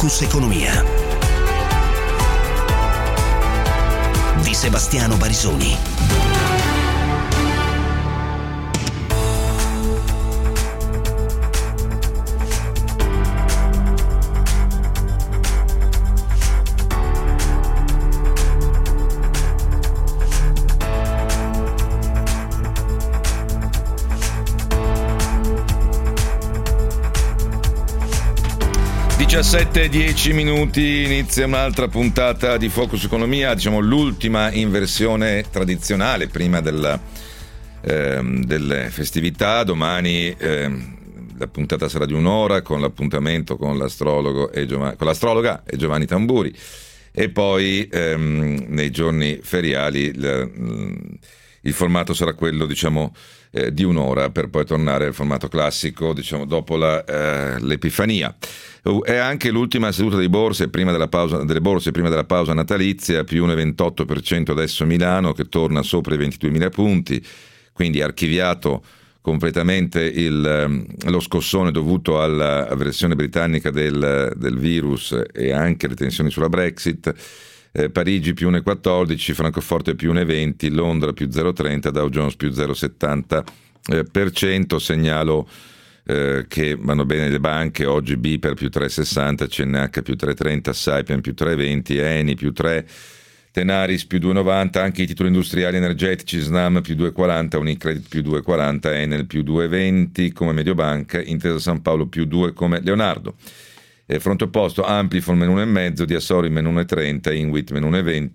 Focus Economia di Sebastiano Barisoni. Sette 10 minuti, inizia un'altra puntata di Focus Economia, diciamo l'ultima in versione tradizionale prima delle festività. Domani la puntata sarà di un'ora con l'appuntamento con l'astrologa e Giovanni Tamburi, e poi nei giorni feriali il formato sarà quello, diciamo, di un'ora, per poi tornare al formato classico, diciamo, dopo l'Epifania. È anche l'ultima seduta delle borse prima della pausa natalizia, più un 28% adesso Milano, che torna sopra i 22.000 punti, quindi archiviato completamente lo scossone dovuto alla versione britannica del virus e anche le tensioni sulla Brexit. Parigi più 1,14, Francoforte più 1,20, Londra più 0,30, Dow Jones più 0,70%. Segnalo che vanno bene le banche, oggi BPER più 3,60, CNH più 3,30, Saipem più 3,20, Eni più 3, Tenaris più 2,90, anche i titoli industriali energetici, Snam più 2,40, Unicredit più 2,40, Enel più 2,20 come Mediobanca, Intesa San Paolo più 2 come Leonardo. Fronte opposto, Amplifon meno 1,5, Diasori meno 1,30, Inwit meno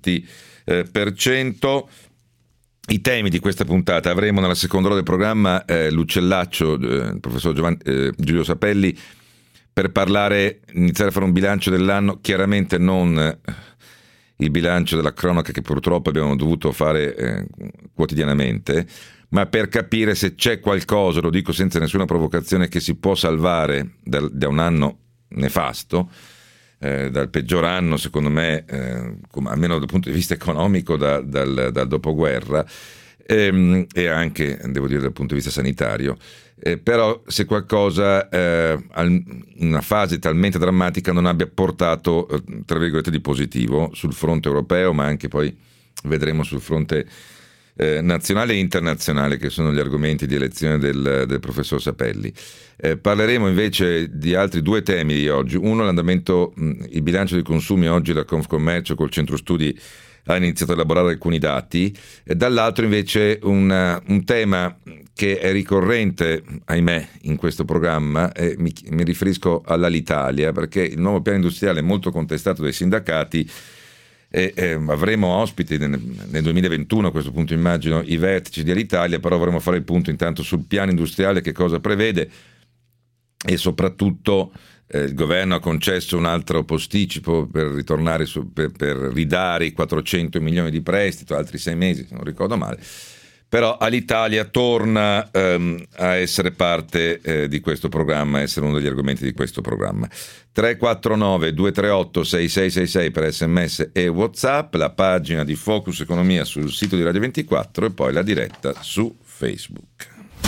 1,20%. I temi di questa puntata: avremo nella seconda ora del programma l'uccellaccio, il professor Giulio Sapelli, per iniziare a fare un bilancio dell'anno, chiaramente non il bilancio della cronaca che purtroppo abbiamo dovuto fare quotidianamente, ma per capire se c'è qualcosa, lo dico senza nessuna provocazione, che si può salvare da un anno nefasto, dal peggior anno secondo me, almeno dal punto di vista economico, dal dopoguerra, e anche, devo dire, dal punto di vista sanitario. Però se qualcosa in una fase talmente drammatica non abbia portato, tra virgolette, di positivo sul fronte europeo, ma anche poi vedremo sul fronte nazionale e internazionale, che sono gli argomenti di elezione del professor Sapelli. Parleremo invece di altri due temi di oggi. Uno, l'andamento, il bilancio dei consumi. Oggi la Confcommercio col centro studi ha iniziato a elaborare alcuni dati, e dall'altro invece un tema che è ricorrente, ahimè, in questo programma. Mi riferisco all'Alitalia, perché il nuovo piano industriale è molto contestato dai sindacati. Avremo ospiti nel 2021, a questo punto immagino, i vertici di Alitalia, però vorremmo fare il punto intanto sul piano industriale, che cosa prevede, e soprattutto il governo ha concesso un altro posticipo per ritornare per ridare i 400 milioni di prestito, altri 6 mesi se non ricordo male. Però Alitalia torna a essere parte di questo programma, a essere uno degli argomenti di questo programma. 349 238 6666 per SMS e WhatsApp, la pagina di Focus Economia sul sito di Radio 24 e poi la diretta su Facebook.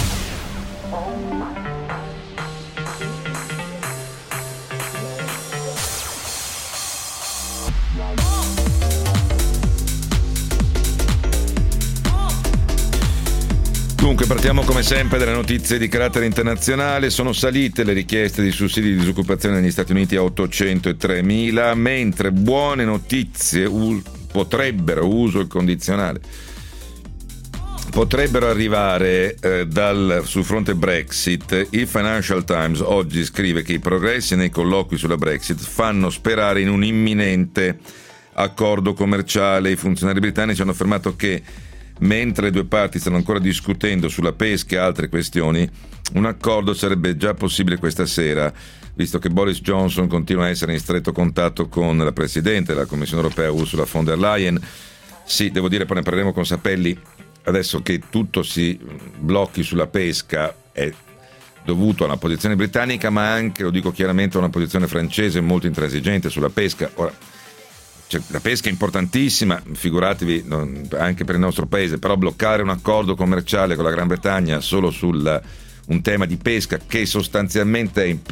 Dunque, partiamo come sempre dalle notizie di carattere internazionale. Sono salite le richieste di sussidi di disoccupazione negli Stati Uniti a 803.000, mentre buone notizie potrebbero, uso il condizionale, potrebbero arrivare sul fronte Brexit. Il Financial Times oggi scrive che i progressi nei colloqui sulla Brexit fanno sperare in un imminente accordo commerciale. I funzionari britannici hanno affermato che, mentre le due parti stanno ancora discutendo sulla pesca e altre questioni, un accordo sarebbe già possibile questa sera, visto che Boris Johnson continua a essere in stretto contatto con la Presidente della Commissione europea, Ursula von der Leyen. Sì, devo dire, poi ne parleremo con Sapelli, adesso che tutto si blocchi sulla pesca è dovuto a una posizione britannica, ma anche, lo dico chiaramente, a una posizione francese molto intransigente sulla pesca. Ora, la pesca è importantissima, figuratevi anche per il nostro paese, però bloccare un accordo commerciale con la Gran Bretagna solo un tema di pesca, che sostanzialmente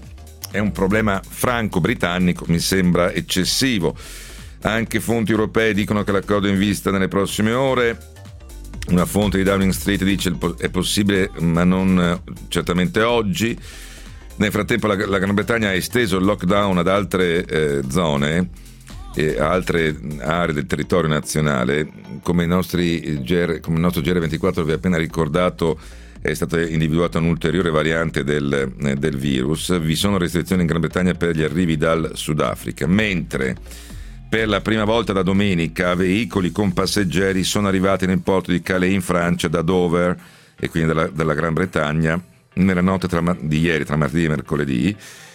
è un problema franco-britannico, mi sembra eccessivo. Anche fonti europee dicono che l'accordo è in vista nelle prossime ore. Una fonte di Downing Street dice è possibile, ma non certamente oggi. Nel frattempo la Gran Bretagna ha esteso il lockdown ad altre zone, altre aree del territorio nazionale. Come il nostro GR24 vi ha appena ricordato, è stata individuata un'ulteriore variante del virus. Vi sono restrizioni in Gran Bretagna per gli arrivi dal Sudafrica, mentre per la prima volta da domenica veicoli con passeggeri sono arrivati nel porto di Calais in Francia da Dover, e quindi dalla Gran Bretagna, nella notte di ieri, tra martedì e mercoledì.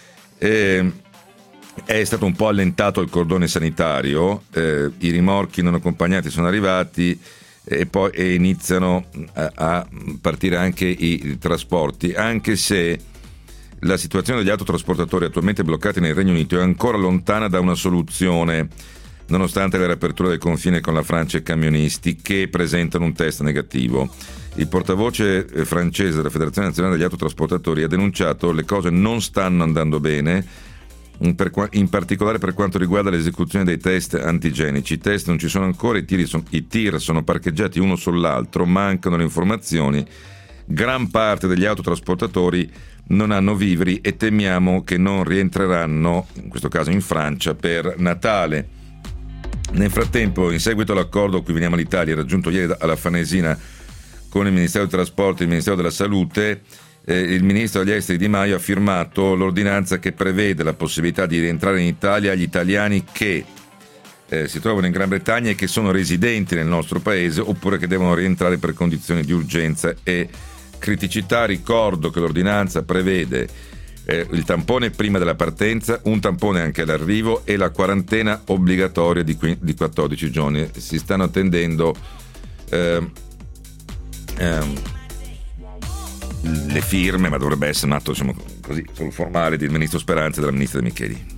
È stato un po' allentato il cordone sanitario, i rimorchi non accompagnati sono arrivati e iniziano a partire anche i trasporti, anche se la situazione degli autotrasportatori attualmente bloccati nel Regno Unito è ancora lontana da una soluzione, nonostante la riapertura del confine con la Francia e camionisti che presentano un test negativo. Il portavoce francese della Federazione Nazionale degli Autotrasportatori ha denunciato le cose non stanno andando bene, in particolare per quanto riguarda l'esecuzione dei test antigenici. I test non ci sono ancora, i tir sono parcheggiati uno sull'altro, mancano le informazioni. Gran parte degli autotrasportatori non hanno viveri e temiamo che non rientreranno, in questo caso in Francia, per Natale. Nel frattempo, in seguito all'accordo, qui veniamo all'Italia, raggiunto ieri alla Fanesina con il Ministero dei Trasporti e il Ministero della Salute, il Ministro degli Esteri Di Maio ha firmato l'ordinanza che prevede la possibilità di rientrare in Italia agli italiani che si trovano in Gran Bretagna e che sono residenti nel nostro paese, oppure che devono rientrare per condizioni di urgenza e criticità. Ricordo che l'ordinanza prevede il tampone prima della partenza, un tampone anche all'arrivo e la quarantena obbligatoria di 14 giorni. Si stanno attendendo le firme, ma dovrebbe essere un atto, diciamo così, sul formale del ministro Speranza e della ministra De Micheli.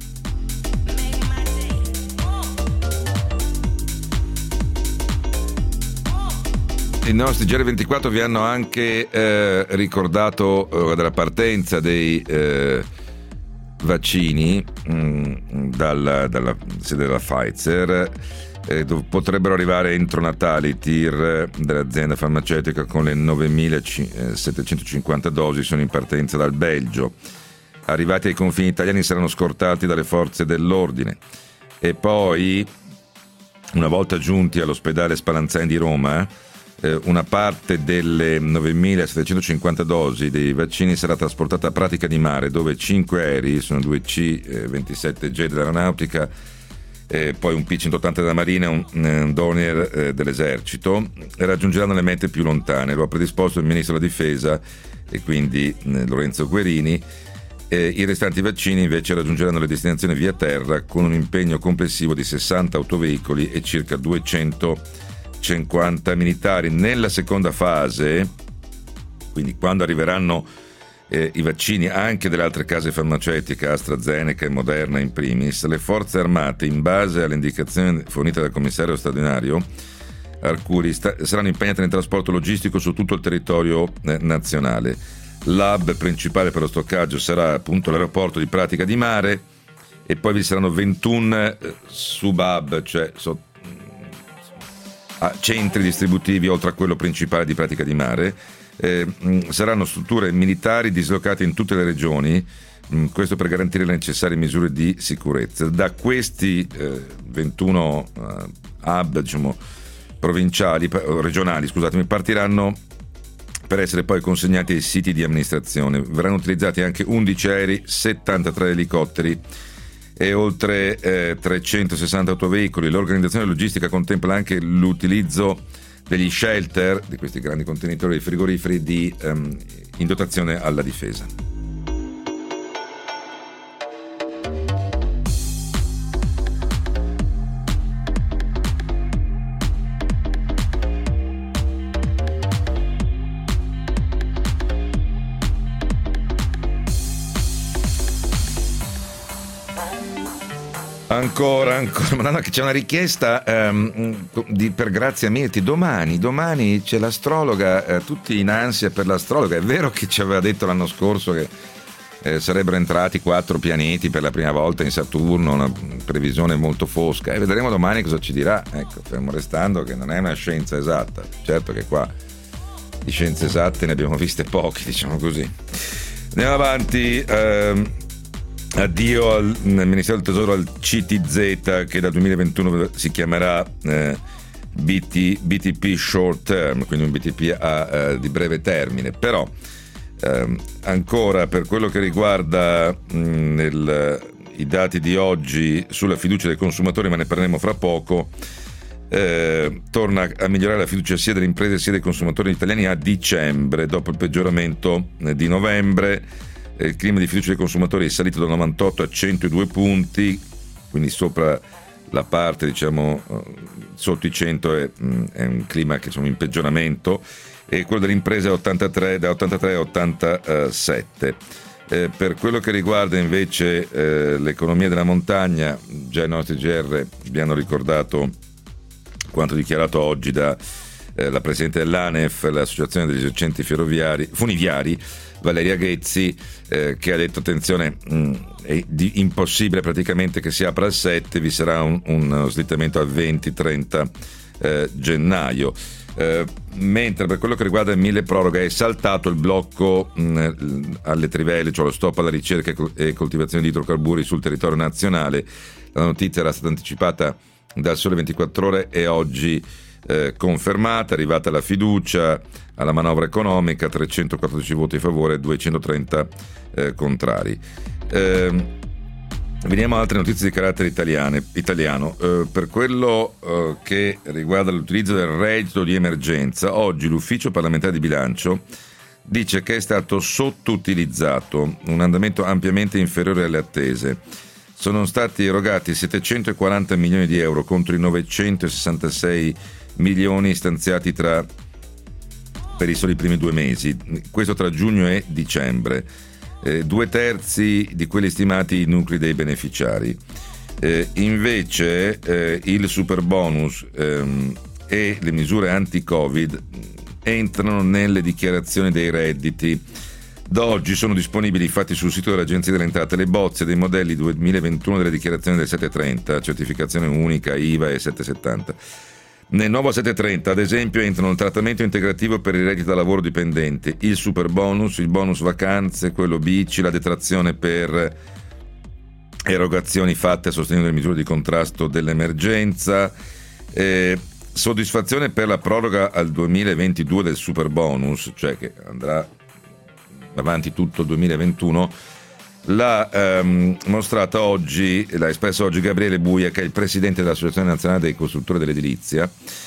I nostri GR24 vi hanno anche ricordato della partenza dei vaccini dalla sede della Pfizer. Potrebbero arrivare entro Natale i tir dell'azienda farmaceutica con le 9.750 dosi, sono in partenza dal Belgio. Arrivati ai confini italiani saranno scortati dalle forze dell'ordine, e poi, una volta giunti all'ospedale Spallanzani di Roma, una parte delle 9.750 dosi dei vaccini sarà trasportata a Pratica di Mare, dove 5 aerei, sono 2 C-27J dell'aeronautica, poi un P-180 della Marina e un Dornier dell'esercito, raggiungeranno le mete più lontane. Lo ha predisposto il ministro della Difesa, e quindi Lorenzo Guerini. I restanti vaccini invece raggiungeranno le destinazioni via terra con un impegno complessivo di 60 autoveicoli e circa 250 militari. Nella seconda fase, quindi quando arriveranno i vaccini anche delle altre case farmaceutiche, AstraZeneca e Moderna in primis, le forze armate, in base alle indicazioni fornite dal commissario straordinario Arcuri, saranno impegnate nel trasporto logistico su tutto il territorio nazionale. L'hub principale per lo stoccaggio sarà appunto l'aeroporto di Pratica di Mare, e poi vi saranno 21 sub-hub, cioè centri distributivi oltre a quello principale di Pratica di Mare. Saranno strutture militari dislocate in tutte le regioni, questo per garantire le necessarie misure di sicurezza. Da questi 21 hub, diciamo, regionali, partiranno per essere poi consegnati ai siti di amministrazione. Verranno utilizzati anche 11 aerei, 73 elicotteri e oltre 360 autoveicoli. L'organizzazione logistica contempla anche l'utilizzo degli shelter, di questi grandi contenitori di frigoriferi in dotazione alla difesa. Ancora, Madonna, che c'è una richiesta per Grazia Mirti. Domani c'è l'astrologa, tutti in ansia per l'astrologa. È vero che ci aveva detto l'anno scorso che sarebbero entrati 4 pianeti per la prima volta in Saturno, una previsione molto fosca, e vedremo domani cosa ci dirà. Ecco, fermo restando che non è una scienza esatta, certo che qua di scienze esatte ne abbiamo viste poche, diciamo così. Andiamo avanti. Addio al Ministero del Tesoro al CTZ, che dal 2021 si chiamerà BTP Short Term, quindi un BTP di breve termine. Però ancora per quello che riguarda i dati di oggi sulla fiducia dei consumatori, ma ne parleremo fra poco, torna a migliorare la fiducia sia delle imprese sia dei consumatori italiani a dicembre, dopo il peggioramento di novembre. Il clima di fiducia dei consumatori è salito da 98 a 102 punti, quindi sopra la parte, diciamo, sotto i 100 è un clima che in peggioramento, e quello delle imprese da 83 a 87. Per quello che riguarda invece l'economia della montagna, già i nostri GR vi hanno ricordato quanto dichiarato oggi da la presidente dell'ANEF, l'associazione degli esercenti funiviari, Valeria Ghezzi, che ha detto attenzione, è impossibile praticamente che si apra al 7, vi sarà uno slittamento al 20-30 gennaio. Mentre per quello che riguarda il milleproroghe è saltato il blocco alle trivelle, cioè lo stop alla ricerca e coltivazione di idrocarburi sul territorio nazionale. La notizia era stata anticipata dal Sole 24 Ore e oggi confermata, è arrivata la fiducia alla manovra economica, 314 voti a favore, 230 contrari. Veniamo a altre notizie di carattere italiano. Per quello che riguarda l'utilizzo del reddito di emergenza, oggi l'Ufficio parlamentare di bilancio dice che è stato sottoutilizzato, un andamento ampiamente inferiore alle attese. Sono stati erogati 740 milioni di euro contro i 966 milioni stanziati per i soli primi 2 mesi, questo tra giugno e dicembre. 2/3 di quelli stimati i nuclei dei beneficiari. Invece il super bonus e le misure anti-Covid entrano nelle dichiarazioni dei redditi. Da oggi sono disponibili infatti sul sito dell'Agenzia delle Entrate le bozze dei modelli 2021 delle dichiarazioni del 730, certificazione unica, IVA e 770. Nel nuovo 730, ad esempio, entrano il trattamento integrativo per il reddito da lavoro dipendente, il super bonus, il bonus vacanze, quello bici, la detrazione per erogazioni fatte a sostegno delle misure di contrasto dell'emergenza, soddisfazione per la proroga al 2022 del super bonus, cioè che andrà avanti tutto il 2021. L'ha mostrata oggi, l'ha espresso oggi Gabriele Buia, che è il presidente dell'Associazione Nazionale dei Costruttori dell'Edilizia,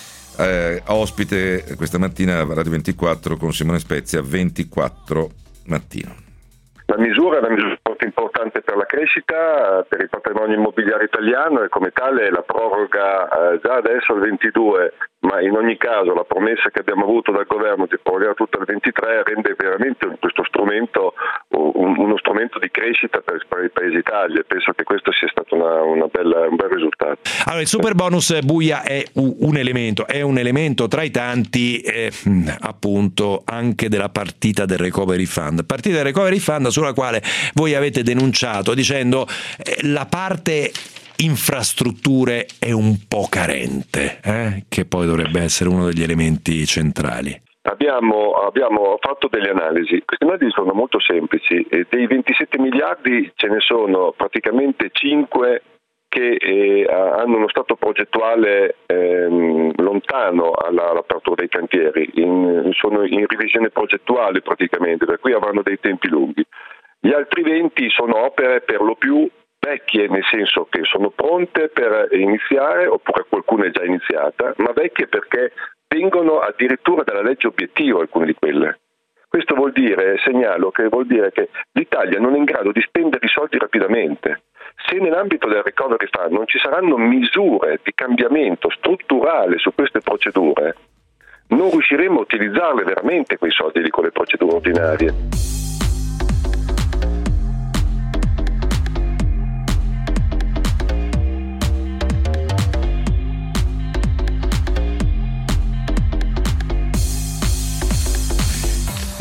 ospite questa mattina a Radio 24 con Simone Spezia, 24 mattino. La misura è una misura molto importante per la crescita, per il patrimonio immobiliare italiano, e come tale la proroga già adesso al 22, ma in ogni caso la promessa che abbiamo avuto dal governo di prorogare tutto al 23 rende veramente questo strumento uno strumento di crescita per il Paese Italia. Penso che questo sia stato un bel risultato. Allora, il super bonus, Buia, è un elemento tra i tanti appunto anche della partita del Recovery Fund sulla quale voi avete denunciato dicendo la parte infrastrutture è un po' carente, che poi dovrebbe essere uno degli elementi centrali. Abbiamo fatto delle analisi. Queste analisi sono molto semplici. Dei 27 miliardi ce ne sono praticamente 5 che hanno uno stato progettuale lontano all'apertura dei cantieri, sono in revisione progettuale praticamente, per cui avranno dei tempi lunghi. Gli altri 20 sono opere per lo più vecchie, nel senso che sono pronte per iniziare, oppure qualcuna è già iniziata, ma vecchie perché vengono addirittura dalla legge obiettivo alcune di quelle. Questo vuol dire che l'Italia non è in grado di spendere i soldi rapidamente. Se nell'ambito del Recovery Fund non ci saranno misure di cambiamento strutturale su queste procedure, non riusciremo a utilizzarle veramente quei soldi con le procedure ordinarie.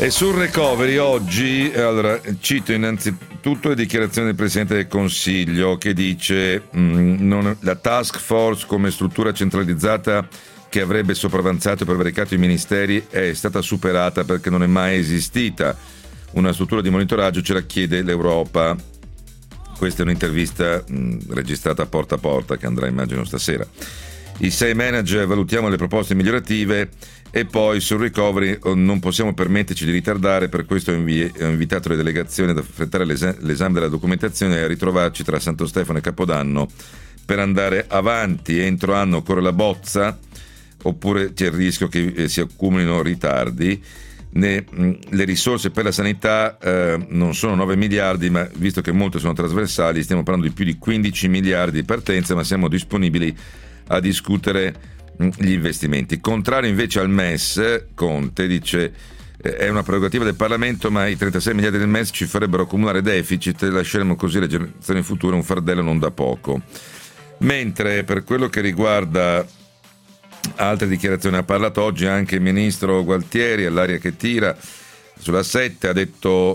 E sul recovery oggi, allora, cito innanzitutto le dichiarazioni del Presidente del Consiglio che dice la task force come struttura centralizzata che avrebbe sopravanzato e prevaricato i ministeri è stata superata perché non è mai esistita. Una struttura di monitoraggio ce la chiede l'Europa. Questa è un'intervista registrata a porta che andrà immagino stasera. I 6 manager valutiamo le proposte migliorative e poi sul recovery non possiamo permetterci di ritardare, per questo ho invitato le delegazioni ad affrettare l'esame della documentazione e a ritrovarci tra Santo Stefano e Capodanno per andare avanti. Entro anno occorre la bozza oppure c'è il rischio che si accumulino ritardi. Le risorse per la sanità non sono 9 miliardi, ma visto che molte sono trasversali stiamo parlando di più di 15 miliardi di partenza, ma siamo disponibili a discutere gli investimenti. Contrario invece al MES, Conte dice è una prerogativa del Parlamento, ma i 36 miliardi del MES ci farebbero accumulare deficit e lasceremo così alle generazioni future un fardello non da poco. Mentre per quello che riguarda altre dichiarazioni ha parlato oggi anche il ministro Gualtieri all'aria che tira sulla 7, ha detto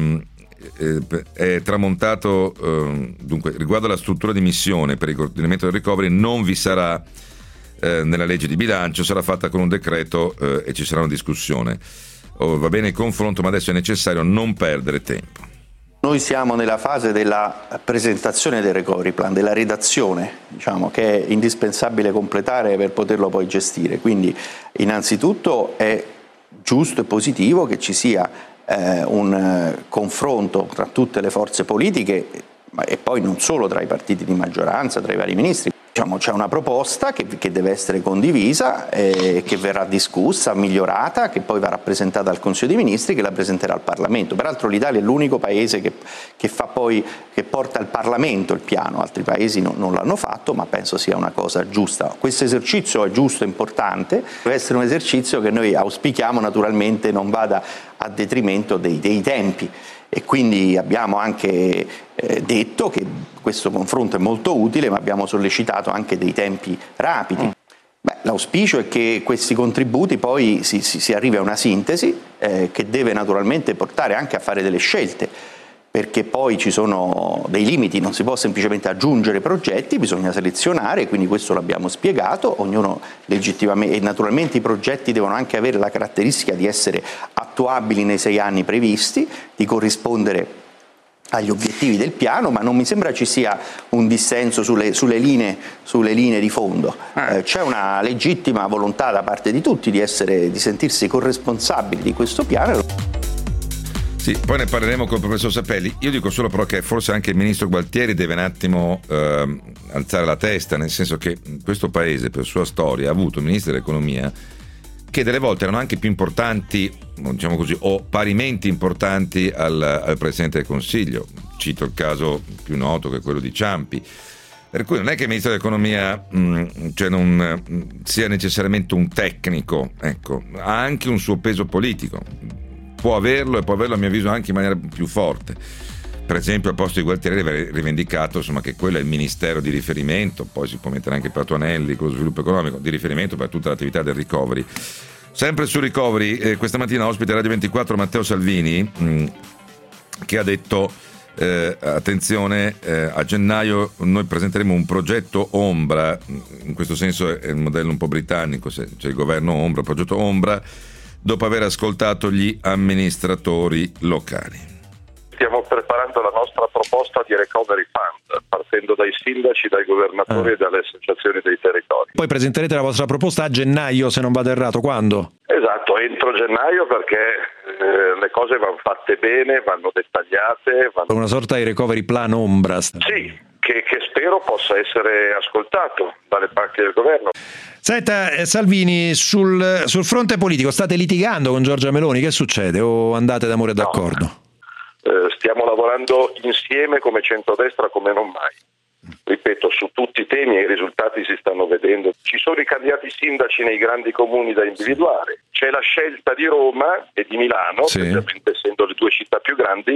è tramontato dunque riguardo alla struttura di missione per il coordinamento del recovery non vi sarà nella legge di bilancio, sarà fatta con un decreto e ci sarà una discussione. Va bene il confronto, ma adesso è necessario non perdere tempo. Noi siamo nella fase della presentazione del recovery plan, della redazione, diciamo, che è indispensabile completare per poterlo poi gestire. Quindi innanzitutto è giusto e positivo che ci sia un confronto tra tutte le forze politiche e poi non solo tra i partiti di maggioranza, tra i vari ministri. Diciamo, c'è una proposta che deve essere condivisa, che verrà discussa, migliorata, che poi verrà presentata al Consiglio dei Ministri, che la presenterà al Parlamento. Peraltro l'Italia è l'unico paese che porta al Parlamento il piano, altri paesi non l'hanno fatto, ma penso sia una cosa giusta. Questo esercizio è giusto e importante, deve essere un esercizio che noi auspichiamo naturalmente non vada a detrimento dei tempi. E quindi abbiamo anche detto che questo confronto è molto utile, ma abbiamo sollecitato anche dei tempi rapidi. L'auspicio è che questi contributi poi si arrivi a una sintesi che deve naturalmente portare anche a fare delle scelte, perché poi ci sono dei limiti, non si può semplicemente aggiungere progetti, bisogna selezionare, quindi questo l'abbiamo spiegato, ognuno legittimamente, e naturalmente i progetti devono anche avere la caratteristica di essere attuabili nei 6 anni previsti, di corrispondere agli obiettivi del piano, ma non mi sembra ci sia un dissenso sulle linee di fondo. C'è una legittima volontà da parte di tutti di sentirsi corresponsabili di questo piano. Sì, poi ne parleremo con il professor Sapelli. Io dico solo però che forse anche il ministro Gualtieri deve un attimo alzare la testa, nel senso che questo paese per sua storia ha avuto ministri dell'economia che delle volte erano anche più importanti, diciamo così, o parimenti importanti al Presidente del Consiglio. Cito il caso più noto che è quello di Ciampi. Per cui non è che il ministro dell'economia non sia necessariamente un tecnico, ecco, ha anche un suo peso politico. Può averlo a mio avviso anche in maniera più forte. Per esempio al posto di Gualtieri aveva rivendicato che quello è il ministero di riferimento, poi si può mettere anche Patuanelli con lo sviluppo economico, di riferimento per tutta l'attività del recovery. Sempre sul recovery, questa mattina ospite Radio 24 Matteo Salvini che ha detto attenzione, a gennaio noi presenteremo un progetto ombra, in questo senso è il modello un po' britannico, c'è il governo ombra, il progetto ombra, dopo aver ascoltato gli amministratori locali. Stiamo preparando la nostra proposta di recovery fund, partendo dai sindaci, dai governatori e dalle associazioni dei territori. Poi presenterete la vostra proposta a gennaio, se non vado errato, quando? Esatto, entro gennaio, perché le cose vanno fatte bene, vanno dettagliate. Una sorta di recovery plan ombra. Sì, che spero possa essere ascoltato dalle parti del governo. Senta Salvini, sul fronte politico state litigando con Giorgia Meloni, che succede o andate d'amore e d'accordo? Stiamo lavorando insieme come centrodestra come non mai. Ripeto, su tutti i temi i risultati si stanno vedendo. Ci sono i candidati sindaci nei grandi comuni da individuare. C'è la scelta di Roma e di Milano, sì, specialmente essendo le 2 città più grandi,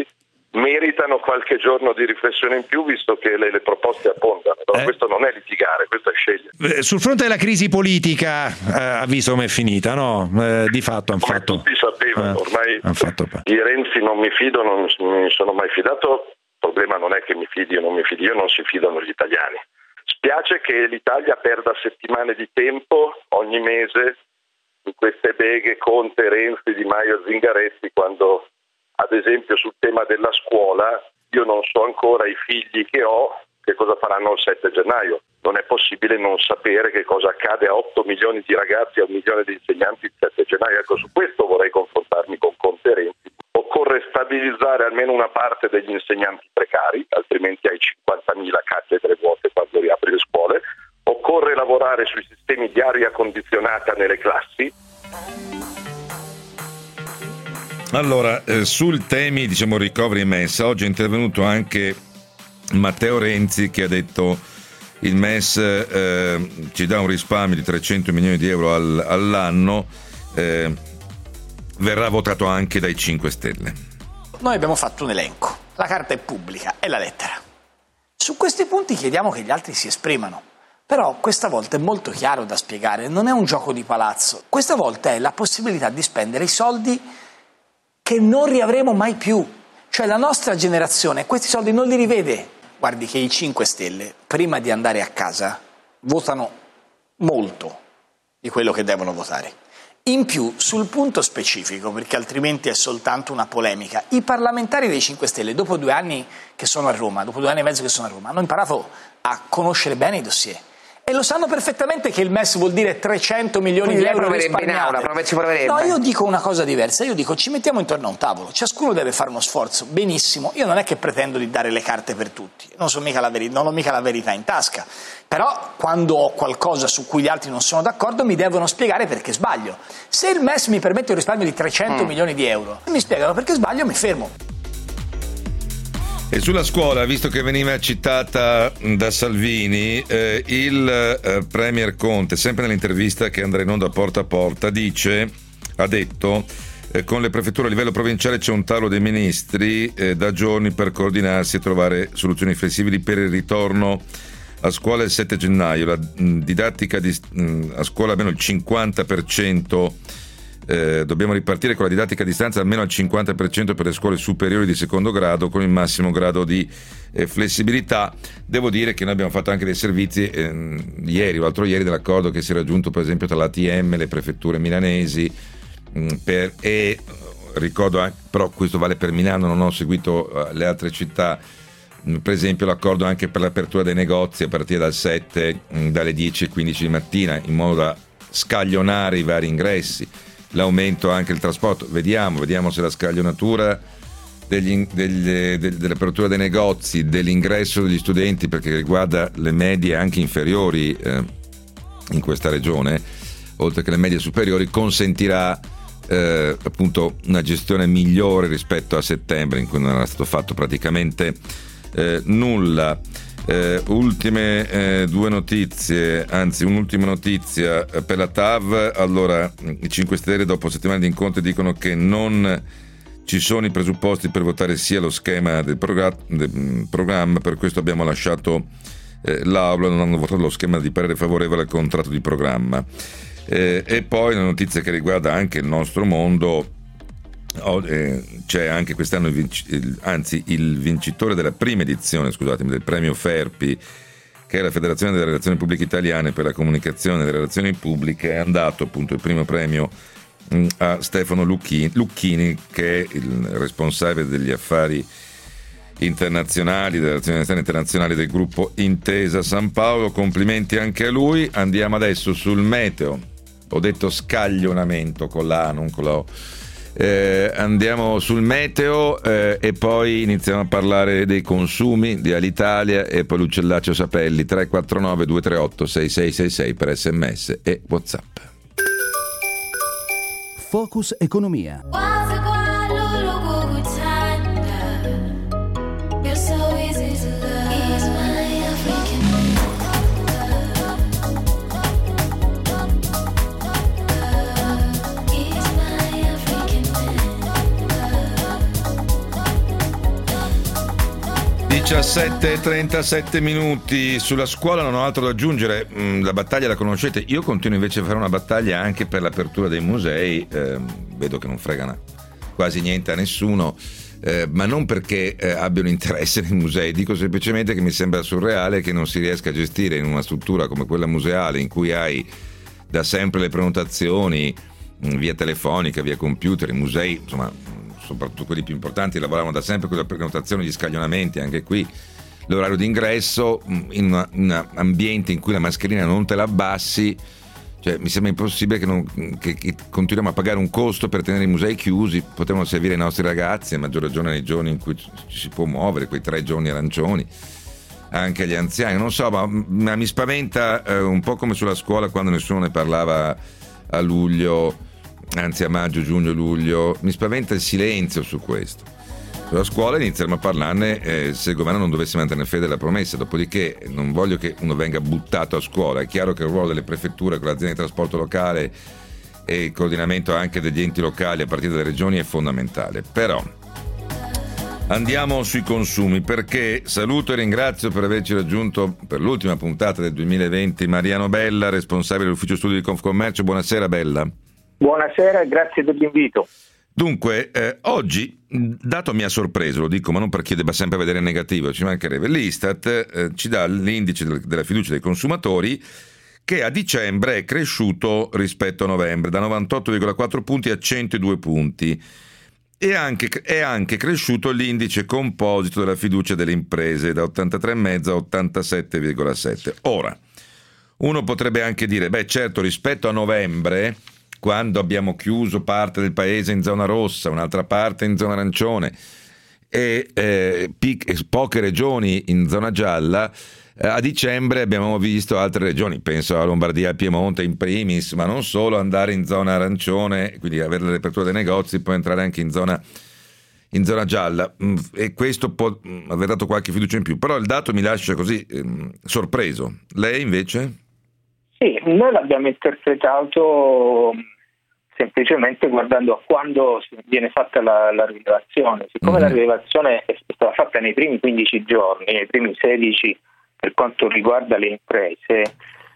meritano qualche giorno di riflessione in più, visto che le proposte abbondano. Questo non è litigare, questo è scegliere. Sul fronte della crisi politica, ha visto com'è finita, no? Di fatto hanno fatto... Tutti sapevano, ormai di Renzi non mi fido, non mi sono mai fidato. Il problema non è che mi fidi o non mi fidi io, non si fidano gli italiani. Spiace che l'Italia perda settimane di tempo ogni mese in queste beghe Conte, Renzi, Di Maio, Zingaretti, quando ad esempio sul tema della scuola io non so ancora i figli che ho che cosa faranno il 7 gennaio. Non è possibile non sapere che cosa accade a 8 milioni di ragazzi e a 1 milione di insegnanti il 7 gennaio. Ecco, su questo vorrei confrontarmi con Conte e Renzi. Occorre stabilizzare almeno una parte degli insegnanti precari, altrimenti hai 50.000 cattedre vuote quando riapri le scuole. Occorre lavorare sui sistemi di aria condizionata nelle classi. Allora, sul temi, ricoveri e MES, oggi è intervenuto anche Matteo Renzi che ha detto il MES ci dà un risparmio di 300 milioni di euro all'anno, verrà votato anche dai 5 Stelle. Noi abbiamo fatto un elenco, la carta è pubblica, è la lettera. Su questi punti chiediamo che gli altri si esprimano. Però questa volta è molto chiaro da spiegare, non è un gioco di palazzo. Questa volta è la possibilità di spendere i soldi che non riavremo mai più. Cioè la nostra generazione questi soldi non li rivede. Guardi che i 5 Stelle, prima di andare a casa, votano molto di quello che devono votare. In più, sul punto specifico, perché altrimenti è soltanto una polemica, i parlamentari dei 5 Stelle, dopo 2 anni che sono a Roma, dopo 2 anni e mezzo che sono a Roma, hanno imparato a conoscere bene i dossier. E lo sanno perfettamente che il MES vuol dire 300 milioni di euro risparmiati. No, io dico una cosa diversa, io dico ci mettiamo intorno a un tavolo, ciascuno deve fare uno sforzo, benissimo, io non è che pretendo di dare le carte per tutti, non ho mica la verità in tasca, però quando ho qualcosa su cui gli altri non sono d'accordo mi devono spiegare perché sbaglio. Se il MES mi permette un risparmio di 300 milioni di euro, mi spiegano perché sbaglio, mi fermo. E sulla scuola, visto che veniva citata da Salvini, il Premier Conte, sempre nell'intervista che andrà in onda porta a porta, ha detto con le prefetture a livello provinciale c'è un tavolo dei ministri da giorni per coordinarsi e trovare soluzioni flessibili per il ritorno a scuola il 7 gennaio. La didattica a scuola almeno il 50%. Dobbiamo ripartire con la didattica a distanza almeno al 50% per le scuole superiori di secondo grado, con il massimo grado di flessibilità. Devo dire che noi abbiamo fatto anche dei servizi ieri o l'altro ieri dell'accordo che si è raggiunto per esempio tra l'ATM, le prefetture milanesi ricordo però questo vale per Milano, non ho seguito le altre città, per esempio l'accordo anche per l'apertura dei negozi a partire dal 7, dalle 10 alle 15 di mattina, in modo da scaglionare i vari ingressi. L'aumento anche del trasporto, vediamo se la scaglionatura dell'apertura dei negozi, dell'ingresso degli studenti, perché riguarda le medie anche inferiori in questa regione, oltre che le medie superiori, consentirà appunto una gestione migliore rispetto a settembre, in cui non era stato fatto praticamente nulla. Ultime 2 notizie, anzi un'ultima notizia per la TAV. Allora, i 5 Stelle dopo settimane di incontri dicono che non ci sono i presupposti per votare sia lo schema del programma, per questo abbiamo lasciato l'Aula, non hanno votato lo schema di parere favorevole al contratto di programma. E poi una notizia che riguarda anche il nostro mondo. C'è anche quest'anno il vincitore della prima edizione del premio Ferpi, che è la Federazione delle Relazioni Pubbliche Italiane per la comunicazione delle relazioni pubbliche. È andato appunto il primo premio a Stefano Lucchini, che è il responsabile degli affari internazionali, delle relazioni esterne internazionali del gruppo Intesa San Paolo. Complimenti anche a lui. Andiamo adesso sul meteo. Ho detto scaglionamento con la A, non con la O. Andiamo sul meteo e poi iniziamo a parlare dei consumi di Alitalia e poi Lucellaccio Sapelli. 349 238 6666 per SMS e WhatsApp. Focus Economia. 17:37 minuti. Sulla scuola non ho altro da aggiungere, la battaglia la conoscete. Io continuo invece a fare una battaglia anche per l'apertura dei musei, vedo che non fregano quasi niente a nessuno, ma non perché abbiano interesse nei musei, dico semplicemente che mi sembra surreale che non si riesca a gestire in una struttura come quella museale, in cui hai da sempre le prenotazioni via telefonica, via computer. I musei, insomma, soprattutto quelli più importanti, lavoravano da sempre con la prenotazione, gli scaglionamenti, anche qui l'orario d'ingresso, in un ambiente in cui la mascherina non te la abbassi, cioè mi sembra impossibile che continuiamo a pagare un costo per tenere i musei chiusi. Potevano servire ai nostri ragazzi, a maggior ragione nei giorni in cui ci si può muovere, quei 3 giorni arancioni, anche agli anziani, non so, ma mi spaventa un po' come sulla scuola, quando nessuno ne parlava a luglio, anzi a maggio, giugno, luglio. Mi spaventa il silenzio su questo. Sulla scuola inizieremo a parlarne se il governo non dovesse mantenere fede alla promessa. Dopodiché non voglio che uno venga buttato a scuola. È chiaro che il ruolo delle prefetture con l'azienda di trasporto locale e il coordinamento anche degli enti locali a partire dalle regioni è fondamentale. Però andiamo sui consumi, perché saluto e ringrazio per averci raggiunto per l'ultima puntata del 2020 Mariano Bella, responsabile dell'ufficio studi di Confcommercio. Buonasera Bella. Buonasera e grazie dell'invito. Dunque, oggi, dato mi ha sorpreso, lo dico, ma non perché debba sempre vedere negativo, ci mancherebbe, l'Istat ci dà l'indice della fiducia dei consumatori, che a dicembre è cresciuto rispetto a novembre, da 98,4 punti a 102 punti. E è anche cresciuto l'indice composito della fiducia delle imprese, da 83,5 a 87,7. Ora, uno potrebbe anche dire, beh certo, rispetto a novembre, quando abbiamo chiuso parte del paese in zona rossa, un'altra parte in zona arancione e poche regioni in zona gialla, a dicembre abbiamo visto altre regioni, penso alla Lombardia e Piemonte in primis, ma non solo, andare in zona arancione, quindi avere la riapertura dei negozi, poi entrare anche in zona gialla, e questo può aver dato qualche fiducia in più, però il dato mi lascia così sorpreso. Lei invece? Sì, noi l'abbiamo interpretato semplicemente guardando a quando viene fatta la rilevazione. Siccome la rilevazione è stata fatta nei primi 15 giorni, nei primi 16 per quanto riguarda le imprese,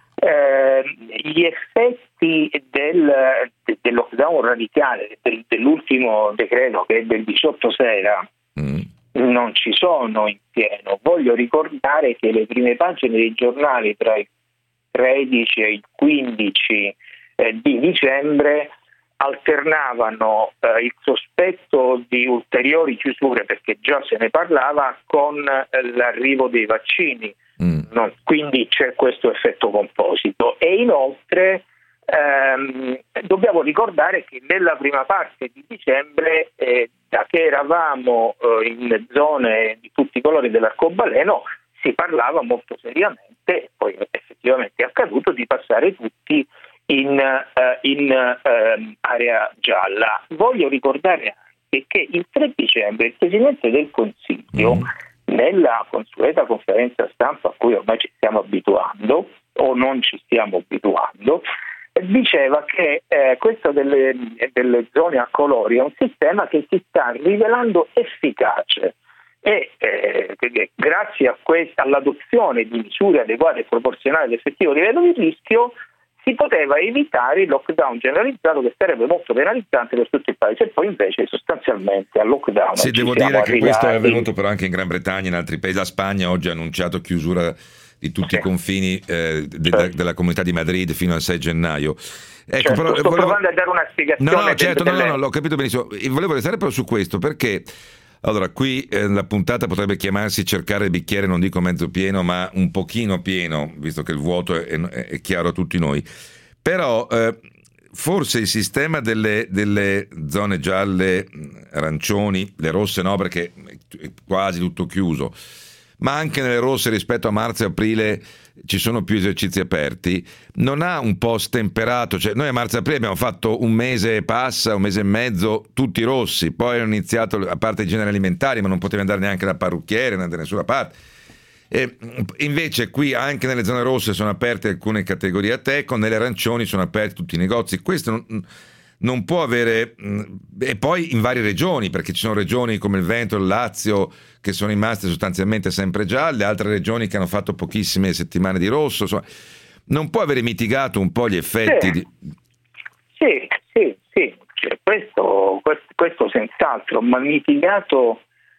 gli effetti del lockdown radicale dell'ultimo decreto, che è del 18 sera, non ci sono in pieno. Voglio ricordare che le prime pagine dei giornali tra il 13 e il 15 di dicembre alternavano il sospetto di ulteriori chiusure, perché già se ne parlava, con l'arrivo dei vaccini. Quindi c'è questo effetto composito. E inoltre dobbiamo ricordare che nella prima parte di dicembre, da che eravamo in zone di tutti i colori dell'arcobaleno, si parlava molto seriamente, poi effettivamente è accaduto, di passare tutti in area gialla. Voglio ricordare anche che il 3 dicembre il Presidente del Consiglio, nella consueta conferenza stampa a cui ormai ci stiamo abituando o non ci stiamo abituando, diceva che questo delle zone a colori è un sistema che si sta rivelando efficace. E grazie all'adozione di misure adeguate e proporzionali all'effettivo livello di rischio si poteva evitare il lockdown generalizzato, che sarebbe molto penalizzante per tutto il paese. E poi invece sostanzialmente al lockdown devo dire che questo è avvenuto però anche in Gran Bretagna, in altri paesi. La Spagna oggi ha annunciato chiusura di tutti i confini della Comunità di Madrid fino al 6 gennaio. Ecco, però, sto provando a dare una spiegazione. No, l'ho capito benissimo. Volevo restare però su questo, perché allora qui la puntata potrebbe chiamarsi cercare il bicchiere, non dico mezzo pieno, ma un pochino pieno, visto che il vuoto è chiaro a tutti noi. Però forse il sistema delle zone gialle, arancioni, le rosse no, perché è quasi tutto chiuso, ma anche nelle rosse rispetto a marzo e aprile ci sono più esercizi aperti, non ha un po' stemperato? Cioè, noi a marzo e aprile abbiamo fatto un mese e passa, un mese e mezzo, tutti rossi, poi hanno iniziato, a parte i generi alimentari, ma non potevi andare neanche da parrucchiere, né da nessuna parte. E invece qui anche nelle zone rosse sono aperte alcune categorie a tecco, nelle arancioni sono aperti tutti i negozi. Questo non può avere, e poi in varie regioni, perché ci sono regioni come il Veneto e il Lazio che sono rimaste sostanzialmente sempre gialle, altre regioni che hanno fatto pochissime settimane di rosso, insomma, non può avere mitigato un po' gli effetti? Sì. Cioè, questo senz'altro, ma mitigato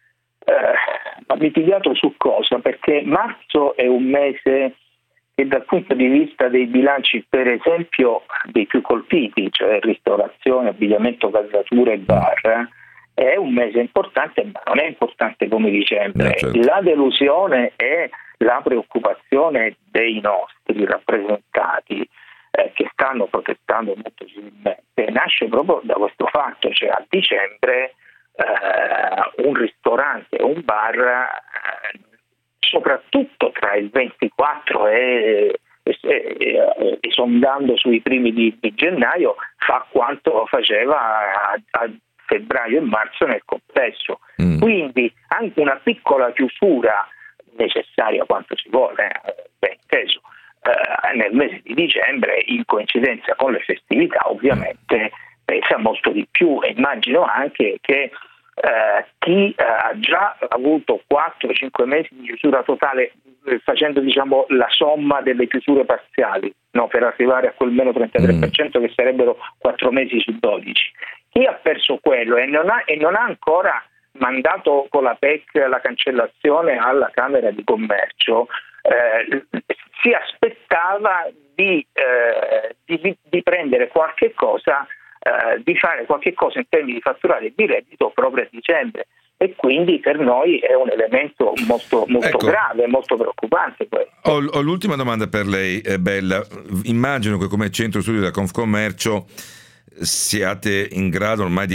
su cosa? Perché marzo è un mese che dal punto di vista dei bilanci, per esempio, dei più colpiti, cioè ristorazione, abbigliamento, calzatura e bar, è un mese importante, ma non è importante come dicembre. Certo. La delusione e la preoccupazione dei nostri rappresentati che stanno protestando molto civilmente nasce proprio da questo fatto, cioè a dicembre un ristorante o un bar, soprattutto tra il 24 e sondando sui primi di gennaio, fa quanto faceva a febbraio e marzo nel complesso. Quindi anche una piccola chiusura necessaria quanto si vuole, ben inteso, nel mese di dicembre, in coincidenza con le festività, ovviamente pesa molto di più, e immagino anche che chi ha già avuto 4-5 mesi di chiusura totale, facendo diciamo la somma delle chiusure parziali, no, per arrivare a quel meno 33% che sarebbero 4 mesi su 12, chi ha perso quello e non ha ancora mandato con la PEC la cancellazione alla Camera di Commercio, si aspettava di prendere qualche cosa, di fare qualche cosa in termini di fatturare e di reddito proprio a dicembre, e quindi per noi è un elemento molto Ecco, grave, molto preoccupante. Ho l'ultima domanda per lei, Bella. Immagino che come centro studi della Confcommercio siate in grado ormai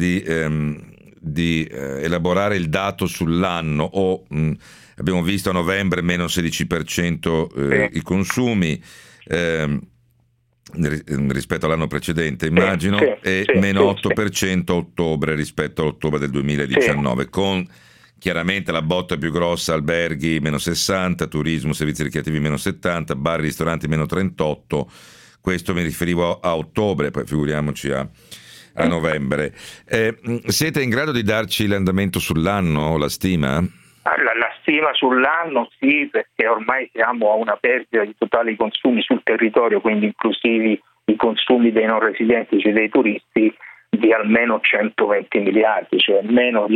di elaborare il dato sull'anno, o abbiamo visto a novembre meno 16% i consumi rispetto all'anno precedente, immagino, e meno 8% a ottobre rispetto all'ottobre del 2019, con chiaramente la botta più grossa alberghi meno 60, turismo, servizi ricreativi meno 70, bar e ristoranti meno 38. Questo mi riferivo a ottobre, poi figuriamoci a novembre. Siete in grado di darci l'andamento sull'anno, la stima? La stima sull'anno sì, perché ormai siamo a una perdita di totali consumi sul territorio, quindi inclusivi i consumi dei non residenti, cioè dei turisti, di almeno 120 miliardi, cioè meno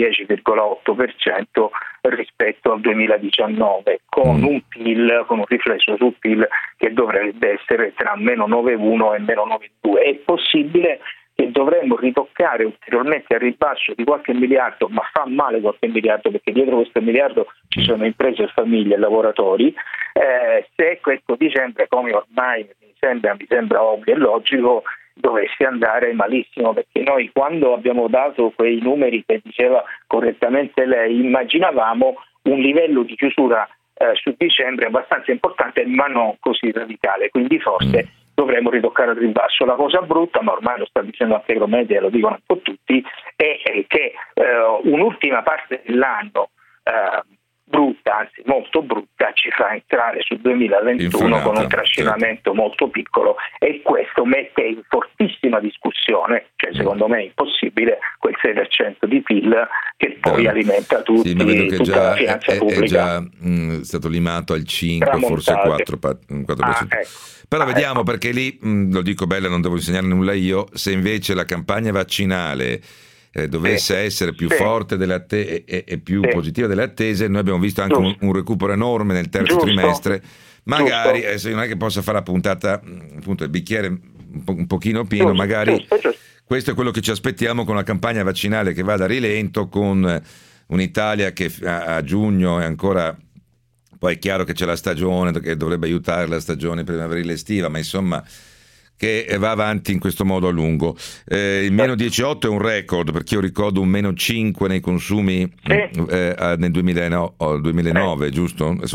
10,8% rispetto al 2019, con un PIL, con un riflesso sul PIL che dovrebbe essere tra meno 9,1 e meno 9,2. È possibile che dovremmo ritoccare ulteriormente a ribasso di qualche miliardo, ma fa male qualche miliardo, perché dietro questo miliardo ci sono imprese e famiglie e lavoratori, se questo dicembre, come ormai mi sembra ovvio e logico, dovesse andare malissimo, perché noi quando abbiamo dato quei numeri che diceva correttamente lei, immaginavamo un livello di chiusura su dicembre abbastanza importante, ma non così radicale, quindi forse dovremmo ritoccare al ribasso. La cosa brutta, ma ormai lo sta dicendo anche Promedia, lo dicono un po' tutti, è che un'ultima parte dell'anno brutta, anzi molto brutta, ci fa entrare sul 2021 con un trascinamento molto piccolo, e questo mette in fortissima discussione, cioè secondo me è impossibile, quel 6% di PIL che poi alimenta tutti, ma vedo che tutta la finanza pubblica. È già stato limato al 5, forse 4%. Però vediamo, perché lì, lo dico Bella, non devo insegnare nulla io, se invece la campagna vaccinale dovesse essere più forte e più positiva delle attese, noi abbiamo visto anche un recupero enorme nel terzo trimestre, magari adesso non è che possa fare la puntata, appunto, il bicchiere un pochino pieno, magari questo è quello che ci aspettiamo, con la campagna vaccinale che vada a rilento, con un'Italia che a giugno è ancora, poi è chiaro che c'è la stagione che dovrebbe aiutare, la stagione primaverile estiva, ma insomma che va avanti in questo modo a lungo. Il meno 18 è un record, perché io ricordo un meno 5 nei consumi nel 2009, giusto? Sì,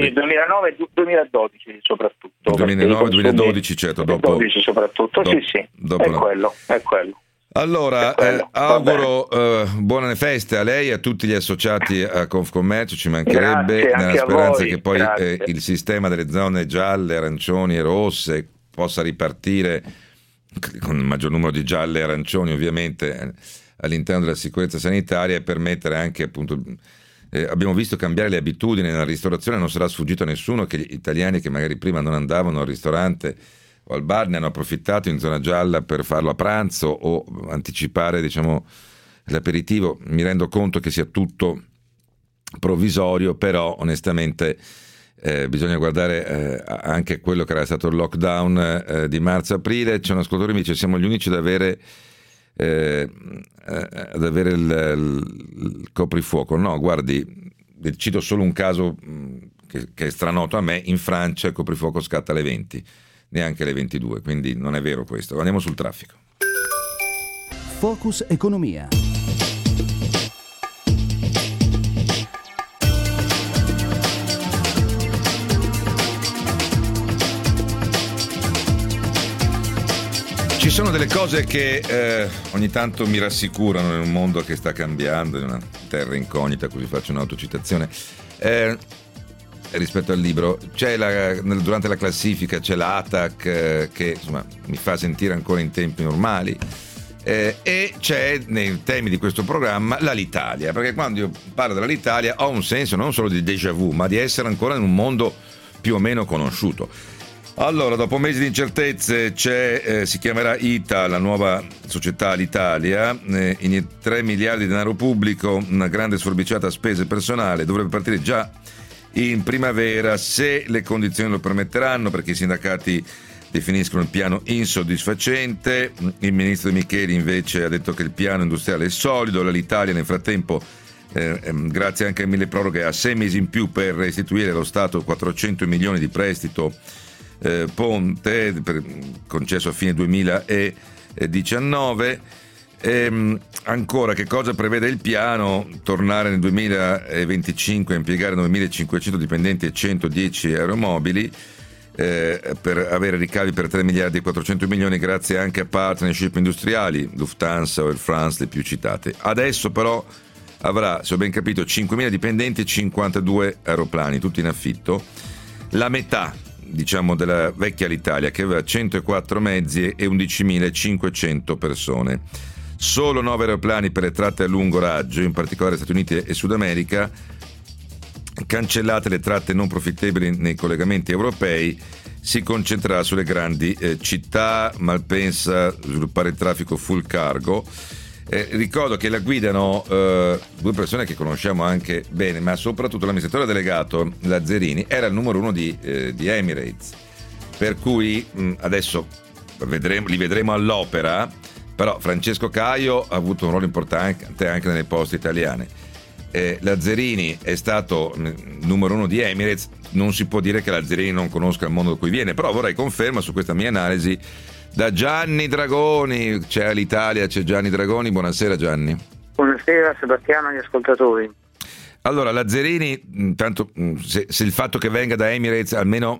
2009-2012 soprattutto. 2009-2012, certo, dopo. 2012 soprattutto, sì, è quello. Allora, auguro buone feste a lei e a tutti gli associati a Confcommercio, ci mancherebbe, nella speranza che poi il sistema delle zone gialle, arancioni e rosse possa ripartire con il maggior numero di gialle e arancioni ovviamente all'interno della sicurezza sanitaria, e permettere anche appunto abbiamo visto cambiare le abitudini nella ristorazione. Non sarà sfuggito a nessuno che gli italiani che magari prima non andavano al ristorante o al bar ne hanno approfittato in zona gialla per farlo a pranzo o anticipare, diciamo, l'aperitivo. Mi rendo conto che sia tutto provvisorio, però onestamente bisogna guardare anche quello che era stato il lockdown di marzo-aprile. C'è un ascoltatore che mi dice: siamo gli unici ad avere il coprifuoco. No, guardi, cito solo un caso che è stranoto a me: in Francia il coprifuoco scatta alle 20, neanche alle 22, quindi non è vero questo. Andiamo sul traffico. Focus Economia. Ci sono delle cose che ogni tanto mi rassicurano in un mondo che sta cambiando, in una terra incognita, così faccio un'autocitazione. Rispetto al libro, durante la classifica c'è l'ATAC che insomma mi fa sentire ancora in tempi normali, e c'è nei temi di questo programma l'Alitalia, perché quando io parlo dell'Alitalia ho un senso non solo di déjà vu, ma di essere ancora in un mondo più o meno conosciuto. Allora, dopo mesi di incertezze si chiamerà ITA, la nuova società Alitalia, 3 miliardi di denaro pubblico, una grande sforbiciata a spese personale, dovrebbe partire già in primavera se le condizioni lo permetteranno, perché i sindacati definiscono il piano insoddisfacente. Il ministro De Micheli invece ha detto che il piano industriale è solido. L'Alitalia nel frattempo, grazie anche a milleproroghe, ha 6 mesi in più per restituire allo Stato 400 milioni di prestito ponte concesso a fine 2019. Ancora, che cosa prevede il piano? Tornare nel 2025 a impiegare 9.500 dipendenti e 110 aeromobili, per avere ricavi per 3 miliardi e 400 milioni, grazie anche a partnership industriali, Lufthansa o Air France, le più citate. Adesso però avrà, se ho ben capito, 5.000 dipendenti e 52 aeroplani, tutti in affitto, la metà, diciamo, della vecchia Alitalia, che aveva 104 mezzi e 11.500 persone. Solo 9 aeroplani per le tratte a lungo raggio, in particolare Stati Uniti e Sud America. Cancellate le tratte non profittevoli nei collegamenti europei, si concentrerà sulle grandi città. Malpensa, sviluppare il traffico full cargo. Ricordo che la guidano due persone che conosciamo anche bene, ma soprattutto l'amministratore delegato Lazzarini era il numero 1 di Emirates, per cui adesso li vedremo all'opera, però Francesco Caio ha avuto un ruolo importante anche nelle poste italiane. Lazzarini è stato numero 1 di Emirates, non si può dire che Lazzarini non conosca il mondo da cui viene, però vorrei conferma su questa mia analisi da Gianni Dragoni. C'è l'Italia, c'è Gianni Dragoni. Buonasera Gianni. Buonasera Sebastiano e agli ascoltatori. Allora, Lazzarini, intanto, se il fatto che venga da Emirates almeno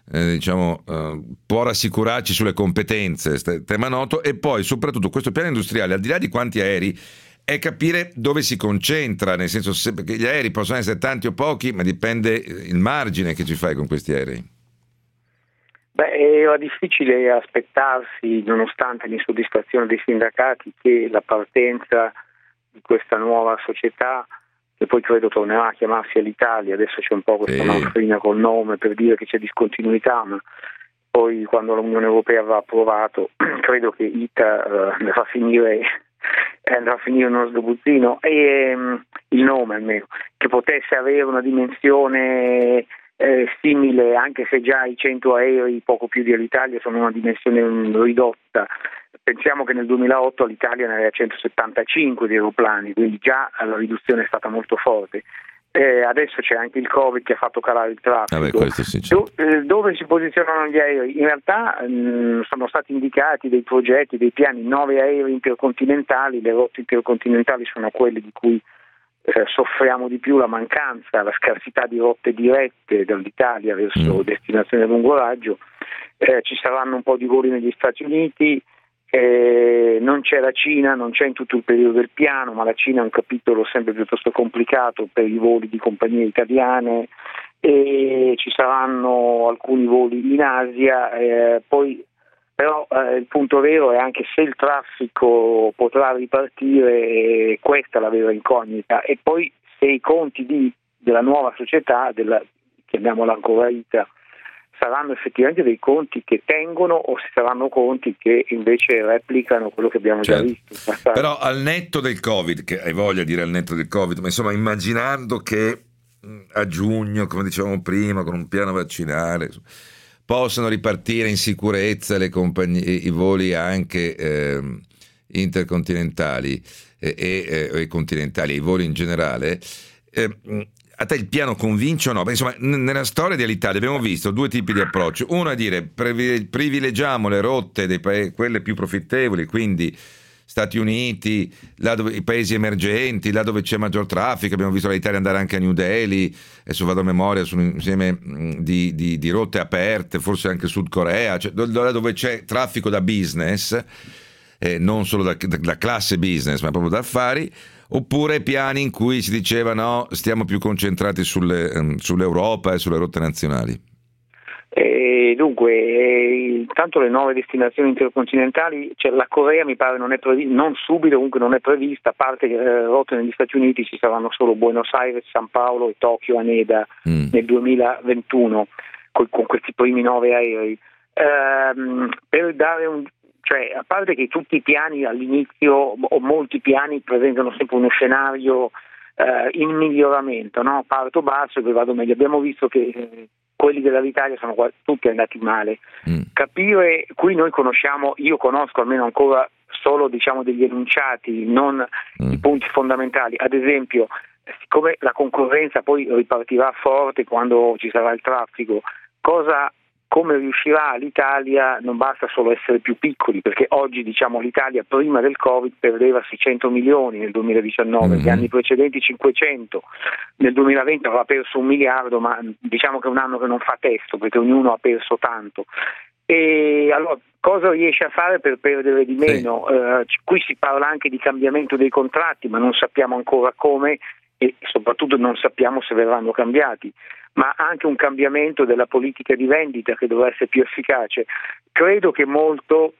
può rassicurarci sulle competenze, tema noto, e poi soprattutto questo piano industriale, al di là di quanti aerei, è capire dove si concentra, nel senso, perché gli aerei possono essere tanti o pochi, ma dipende il margine che ci fai con questi aerei. Era difficile aspettarsi, nonostante l'insoddisfazione dei sindacati, che la partenza di questa nuova società, che poi credo tornerà a chiamarsi Alitalia, adesso c'è un po' questa manfrina col nome per dire che c'è discontinuità, ma poi quando l'Unione Europea avrà approvato, credo che ITA andrà a finire uno sdobuzzino, e il nome almeno, che potesse avere una dimensione simile, anche se già i 100 aerei, poco più di Alitalia, sono una dimensione ridotta. Pensiamo che nel 2008 l'Italia ne aveva 175 di aeroplani, quindi già la riduzione è stata molto forte. Adesso c'è anche il Covid che ha fatto calare il traffico. Dove si posizionano gli aerei? In realtà sono stati indicati dei progetti, dei piani, 9 aerei intercontinentali. Le rotte intercontinentali sono quelle di cui soffriamo di più la mancanza, la scarsità di rotte dirette dall'Italia verso destinazioni a lungo raggio. Ci saranno un po' di voli negli Stati Uniti, non c'è la Cina, non c'è in tutto il periodo del piano, ma la Cina è un capitolo sempre piuttosto complicato per i voli di compagnie italiane, e ci saranno alcuni voli in Asia. Poi Però il punto vero è anche se il traffico potrà ripartire, questa è la vera incognita, e poi se i conti della nuova società, chiamiamola ancora ITA, saranno effettivamente dei conti che tengono o se saranno conti che invece replicano quello che abbiamo già visto in passato. Però al netto del Covid, che hai voglia di dire al netto del Covid, ma insomma immaginando che a giugno, come dicevamo prima, con un piano vaccinale possano ripartire in sicurezza le compagnie, i voli anche intercontinentali e continentali, i voli in generale, a te il piano convince o no? Beh, insomma, nella storia dell'Italia abbiamo visto due tipi di approccio. Uno è dire privilegiamo le rotte quelle più profittevoli, quindi Stati Uniti, là dove, i paesi emergenti, là dove c'è maggior traffico. Abbiamo visto l'Italia andare anche a New Delhi, adesso vado a memoria, su un insieme di rotte aperte, forse anche Sud Corea, cioè là dove c'è traffico da business, non solo da classe business, ma proprio da affari. Oppure piani in cui si diceva no, stiamo più concentrati sull'Europa e sulle rotte nazionali? Dunque, intanto le nuove destinazioni intercontinentali, cioè la Corea mi pare non subito, comunque non è prevista, a parte rotte negli Stati Uniti ci saranno solo Buenos Aires, San Paolo e Tokyo Haneda nel 2021 con questi primi 9 aerei. Per dare cioè, a parte che tutti i piani all'inizio, o molti piani, presentano sempre uno scenario in miglioramento, no? Parto basso e poi vado meglio. Abbiamo visto che quelli dell'Italia sono tutti andati male. Capire, qui io conosco almeno ancora solo degli enunciati, non i punti fondamentali. Ad esempio, siccome la concorrenza poi ripartirà forte quando ci sarà il traffico, come riuscirà l'Italia? Non basta solo essere più piccoli, perché oggi l'Italia prima del Covid perdeva 600 milioni nel 2019, gli anni precedenti 500, nel 2020 aveva perso 1 miliardo, ma diciamo che è un anno che non fa testo, perché ognuno ha perso tanto. E allora cosa riesce a fare per perdere di meno? Qui si parla anche di cambiamento dei contratti, ma non sappiamo ancora come e soprattutto non sappiamo se verranno cambiati, ma anche un cambiamento della politica di vendita che dovrà essere più efficace. Credo che molto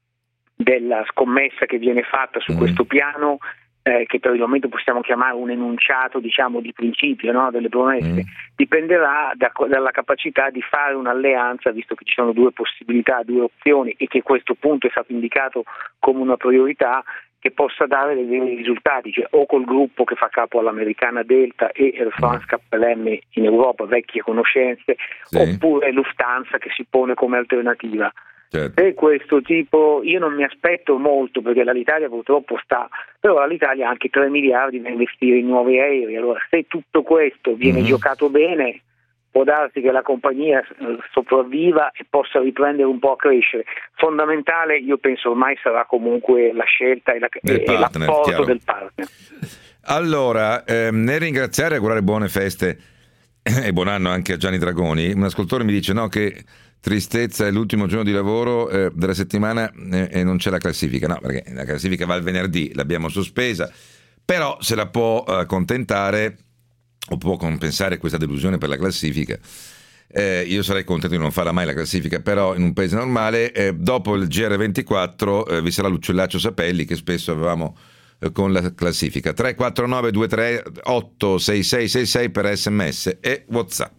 della scommessa che viene fatta su questo piano, che per il momento possiamo chiamare un enunciato di principio, no? Delle promesse, dipenderà dalla capacità di fare un'alleanza, visto che ci sono due possibilità, due opzioni, e che questo punto è stato indicato come una priorità, che possa dare dei veri risultati, cioè o col gruppo che fa capo all'americana Delta e Air France KLM in Europa, vecchie conoscenze, oppure Lufthansa che si pone come alternativa. Certo. E questo tipo io non mi aspetto molto, perché l'Italia purtroppo però l'Italia ha anche 3 miliardi da investire in nuovi aerei. Allora, se tutto questo viene giocato bene, può darsi che la compagnia sopravviva e possa riprendere un po' a crescere. Fondamentale, io penso, ormai sarà comunque la scelta e l'apporto chiaro. Del partner. Allora, nel ringraziare e augurare buone feste e buon anno anche a Gianni Dragoni, un ascoltatore mi dice che tristezza, è l'ultimo giorno di lavoro della settimana e non c'è la classifica. No, perché la classifica va il venerdì, l'abbiamo sospesa, però se la può accontentare o può compensare questa delusione per la classifica. Io sarei contento di non farla mai la classifica, però in un paese normale dopo il GR24 vi sarà l'uccellaccio Sapelli, che spesso avevamo con la classifica. 349 23 86666 per SMS e WhatsApp.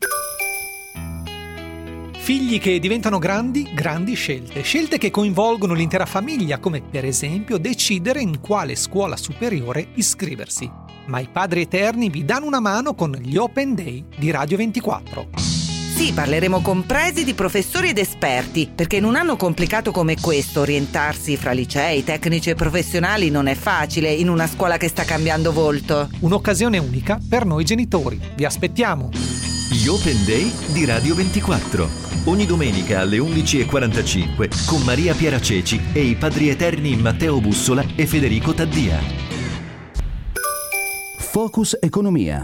Figli che diventano grandi scelte che coinvolgono l'intera famiglia, come per esempio decidere in quale scuola superiore iscriversi. Ma i Padri Eterni vi danno una mano con gli Open Day di Radio 24. Sì, parleremo con presidi, professori ed esperti, perché in un anno complicato come questo orientarsi fra licei, tecnici e professionali non è facile in una scuola che sta cambiando volto. Un'occasione unica per noi genitori. Vi aspettiamo. Gli Open Day di Radio 24. Ogni domenica alle 11:45 con Maria Piera Ceci e i Padri Eterni Matteo Bussola e Federico Taddia. Focus Economia.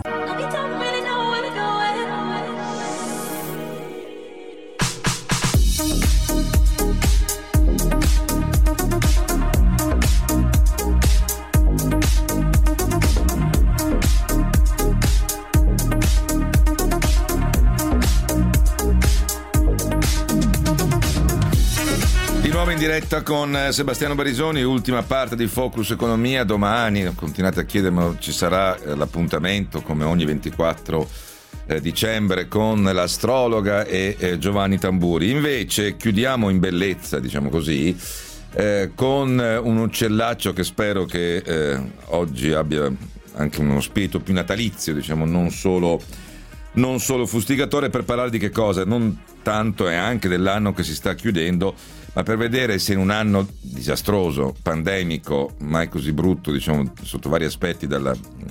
diretta con Sebastiano Barisoni, ultima parte di Focus Economia. Domani continuate a chiedermi, ci sarà l'appuntamento come ogni 24 dicembre con l'astrologa e Giovanni Tamburi. Invece chiudiamo in bellezza, diciamo così, con un uccellaccio che spero che oggi abbia anche uno spirito più natalizio, diciamo, non solo fustigatore, per parlare di che cosa? Non tanto è anche dell'anno che si sta chiudendo, ma per vedere se in un anno disastroso, pandemico, mai così brutto, diciamo, sotto vari aspetti dalla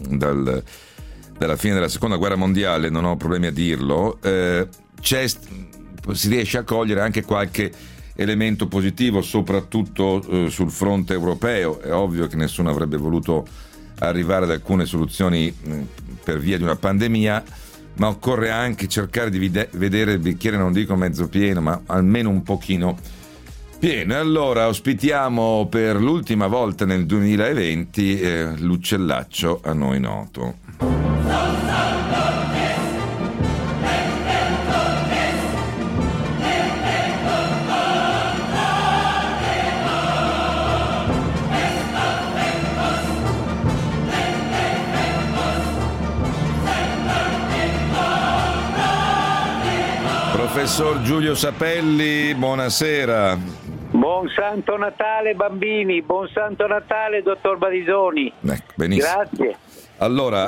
fine della seconda guerra mondiale, non ho problemi a dirlo, si riesce a cogliere anche qualche elemento positivo, soprattutto sul fronte europeo. È ovvio che nessuno avrebbe voluto arrivare ad alcune soluzioni per via di una pandemia, ma occorre anche cercare di vedere il bicchiere, non dico mezzo pieno, ma almeno un pochino pieno. E allora ospitiamo per l'ultima volta nel 2020 l'uccellaccio a noi noto. Professor Giulio Sapelli, buonasera. Buon Santo Natale bambini, buon Santo Natale dottor Barisoni. Benissimo. Grazie. Allora,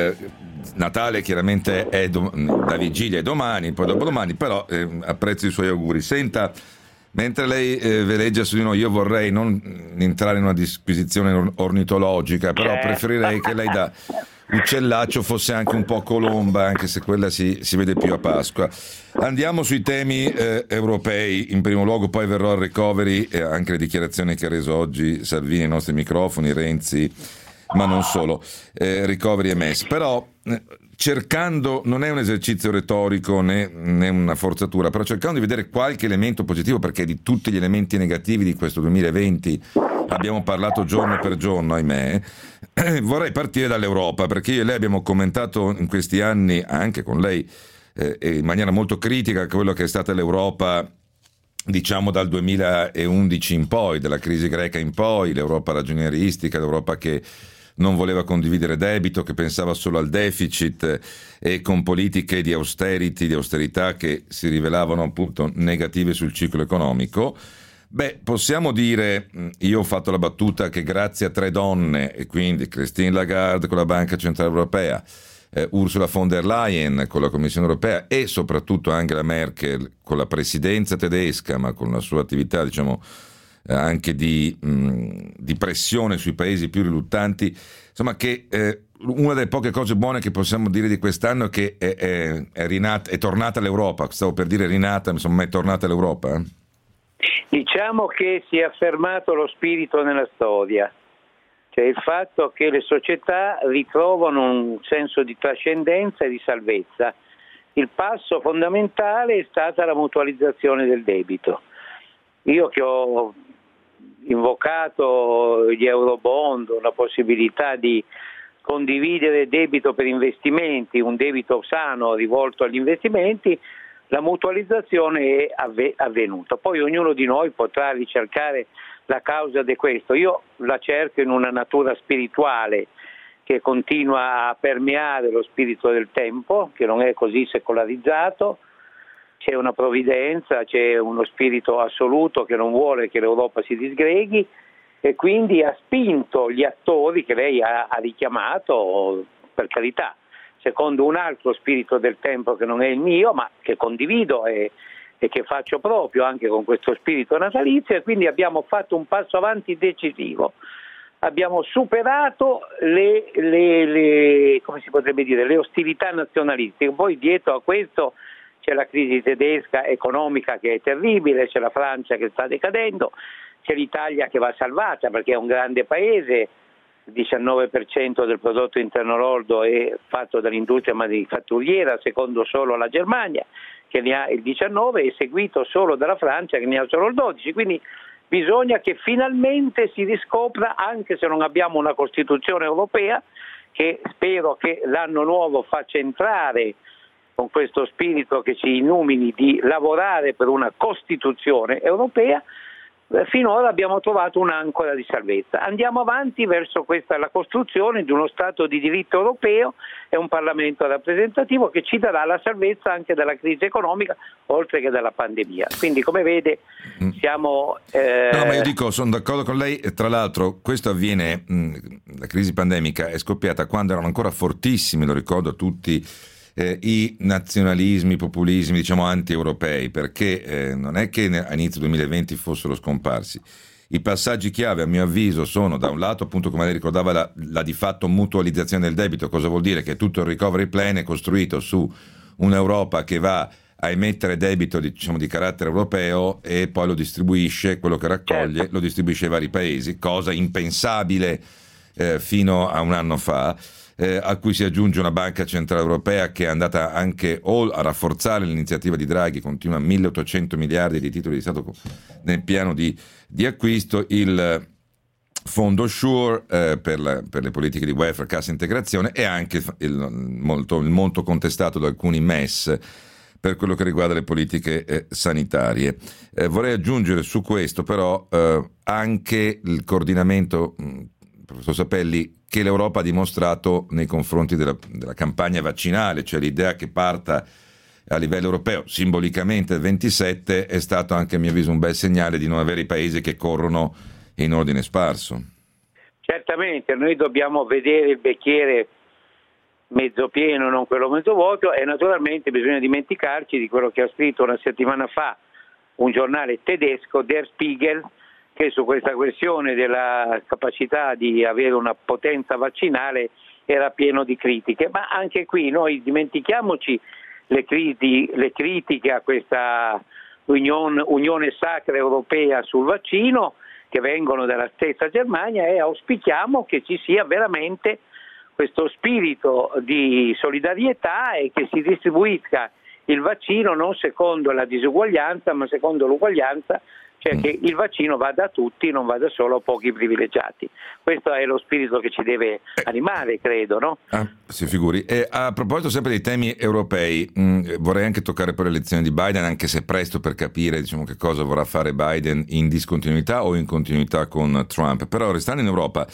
Natale chiaramente è la vigilia è domani, poi dopodomani, però apprezzo i suoi auguri. Senta, mentre lei veleggia su di noi, io vorrei non entrare in una disquisizione ornitologica, però preferirei che lei da uccellaccio fosse anche un po' colomba, anche se quella si vede più a Pasqua. Andiamo sui temi europei in primo luogo, poi verrò al recovery e anche le dichiarazioni che ha reso oggi Salvini ai nostri microfoni, Renzi, ma non solo, recovery e MES. Però cercando, non è un esercizio retorico né una forzatura, però cercando di vedere qualche elemento positivo, perché di tutti gli elementi negativi di questo 2020 abbiamo parlato giorno per giorno, ahimè. Vorrei partire dall'Europa, perché io e lei abbiamo commentato in questi anni, anche con lei, in maniera molto critica, quello che è stata l'Europa, diciamo dal 2011 in poi, dalla crisi greca in poi, l'Europa ragionieristica, l'Europa che non voleva condividere debito, che pensava solo al deficit, e con politiche di austerity, di austerità che si rivelavano appunto negative sul ciclo economico. Beh, possiamo dire, io ho fatto la battuta che grazie a 3 donne, e quindi Christine Lagarde con la Banca Centrale Europea, Ursula von der Leyen con la Commissione Europea e soprattutto Angela Merkel con la presidenza tedesca, ma con la sua attività, diciamo, anche di pressione sui paesi più riluttanti, insomma, che una delle poche cose buone che possiamo dire di quest'anno è che è tornata l'Europa. Stavo per dire rinata, insomma, è tornata l'Europa. Diciamo che si è affermato lo spirito nella storia, cioè il fatto che le società ritrovano un senso di trascendenza e di salvezza. Il passo fondamentale è stata la mutualizzazione del debito. Io che ho invocato gli Eurobond, la possibilità di condividere debito per investimenti, un debito sano rivolto agli investimenti, la mutualizzazione è avvenuta. Poi ognuno di noi potrà ricercare la causa di questo. Io la cerco in una natura spirituale che continua a permeare lo spirito del tempo, che non è così secolarizzato. C'è una provvidenza, c'è uno spirito assoluto che non vuole che l'Europa si disgreghi, e quindi ha spinto gli attori che lei ha richiamato, per carità, secondo un altro spirito del tempo che non è il mio, ma che condivido e che faccio proprio anche con questo spirito natalizio, e quindi abbiamo fatto un passo avanti decisivo. Abbiamo superato le come si potrebbe dire, le ostilità nazionalistiche. Poi dietro a questo c'è la crisi tedesca economica che è terribile, c'è la Francia che sta decadendo, c'è l'Italia che va salvata perché è un grande paese. Il 19% del prodotto interno lordo è fatto dall'industria manifatturiera, secondo solo la Germania che ne ha il 19% e seguito solo dalla Francia che ne ha solo il 12%. Quindi bisogna che finalmente si riscopra, anche se non abbiamo una Costituzione europea, che spero che l'anno nuovo faccia entrare con questo spirito che ci illumini di lavorare per una Costituzione europea, finora abbiamo trovato un'ancora di salvezza. Andiamo avanti verso la costruzione di uno Stato di diritto europeo e un Parlamento rappresentativo che ci darà la salvezza anche dalla crisi economica, oltre che dalla pandemia. Quindi, come vede, siamo... No, ma io dico, sono d'accordo con lei. Tra l'altro, questo avviene, la crisi pandemica è scoppiata quando erano ancora fortissimi, lo ricordo a tutti, i nazionalismi, i populismi, diciamo anti-europei, perché non è che a inizio 2020 fossero scomparsi. I passaggi chiave, a mio avviso, sono da un lato, appunto, come lei ricordava, la di fatto mutualizzazione del debito. Cosa vuol dire? Che tutto il recovery plan è costruito su un'Europa che va a emettere debito diciamo di carattere europeo e poi lo distribuisce, quello che raccoglie lo distribuisce ai vari paesi, cosa impensabile fino a un anno fa. A cui si aggiunge una banca centrale europea che è andata anche a rafforzare l'iniziativa di Draghi, continua 1.800 miliardi di titoli di Stato nel piano di acquisto, il fondo SURE per le politiche di welfare, cassa integrazione, e anche il molto contestato da alcuni MES per quello che riguarda le politiche sanitarie. Vorrei aggiungere su questo però anche il coordinamento, professor Sapelli, che l'Europa ha dimostrato nei confronti della campagna vaccinale, cioè l'idea che parta a livello europeo simbolicamente il 27 è stato anche a mio avviso un bel segnale di non avere i paesi che corrono in ordine sparso. Certamente, noi dobbiamo vedere il bicchiere mezzo pieno, non quello mezzo vuoto, e naturalmente bisogna dimenticarci di quello che ha scritto una settimana fa un giornale tedesco, Der Spiegel, che su questa questione della capacità di avere una potenza vaccinale era pieno di critiche. Ma anche qui noi dimentichiamoci le critiche a questa unione sacra europea sul vaccino, che vengono dalla stessa Germania, e auspichiamo che ci sia veramente questo spirito di solidarietà e che si distribuisca il vaccino non secondo la disuguaglianza ma secondo l'uguaglianza, cioè che il vaccino vada a tutti, non vada solo a pochi privilegiati. Questo è lo spirito che ci deve animare, credo, no? Si figuri. E a proposito sempre dei temi europei, vorrei anche toccare poi l'elezione di Biden, anche se è presto per capire diciamo che cosa vorrà fare Biden in discontinuità o in continuità con Trump. Però restando in Europa,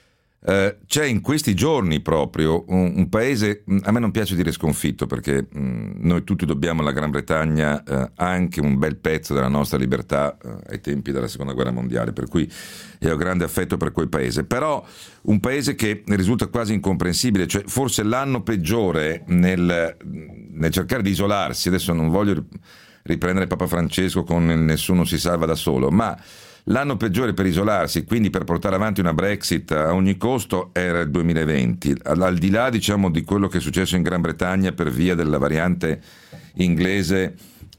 c'è in questi giorni proprio un paese, a me non piace dire sconfitto perché noi tutti dobbiamo alla Gran Bretagna anche un bel pezzo della nostra libertà ai tempi della seconda guerra mondiale, per cui io ho grande affetto per quel paese, però un paese che risulta quasi incomprensibile, cioè forse l'anno peggiore nel cercare di isolarsi. Adesso non voglio riprendere Papa Francesco con nessuno si salva da solo, ma l'anno peggiore per isolarsi, quindi per portare avanti una Brexit a ogni costo, era il 2020, al di là diciamo di quello che è successo in Gran Bretagna per via della variante inglese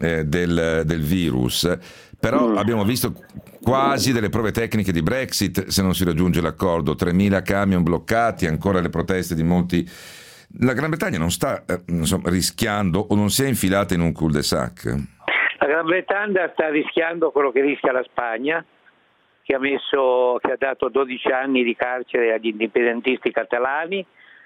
del virus. Però abbiamo visto quasi delle prove tecniche di Brexit se non si raggiunge l'accordo, 3.000 camion bloccati, ancora le proteste di molti. La Gran Bretagna non sta rischiando o non si è infilata in un cul-de-sac? La Gran Bretagna sta rischiando quello che rischia la Spagna, che ha dato 12 anni di carcere agli indipendentisti catalani.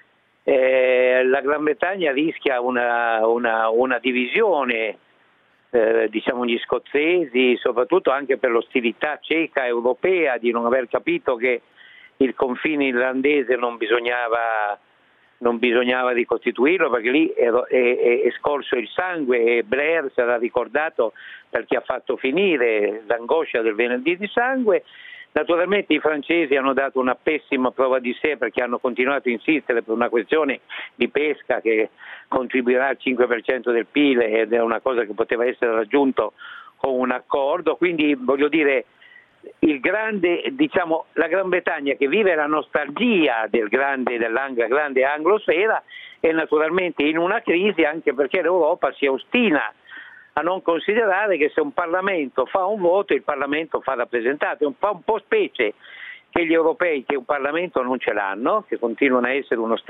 La Gran Bretagna rischia una divisione, diciamo gli scozzesi, soprattutto anche per l'ostilità ceca europea di non aver capito che il confine irlandese non bisognava ricostituirlo, perché lì è scorso il sangue e Blair sarà ricordato perché ha fatto finire l'angoscia del venerdì di sangue. Naturalmente i francesi hanno dato una pessima prova di sé perché hanno continuato a insistere per una questione di pesca che contribuirà al 5% del PIL ed è una cosa che poteva essere raggiunto con un accordo, quindi voglio dire la Gran Bretagna che vive la nostalgia della grande anglosfera è naturalmente in una crisi, anche perché l'Europa si ostina a non considerare che se un Parlamento fa un voto, il Parlamento fa rappresentato. È un po' specie che gli europei che un Parlamento non ce l'hanno, che continuano a essere un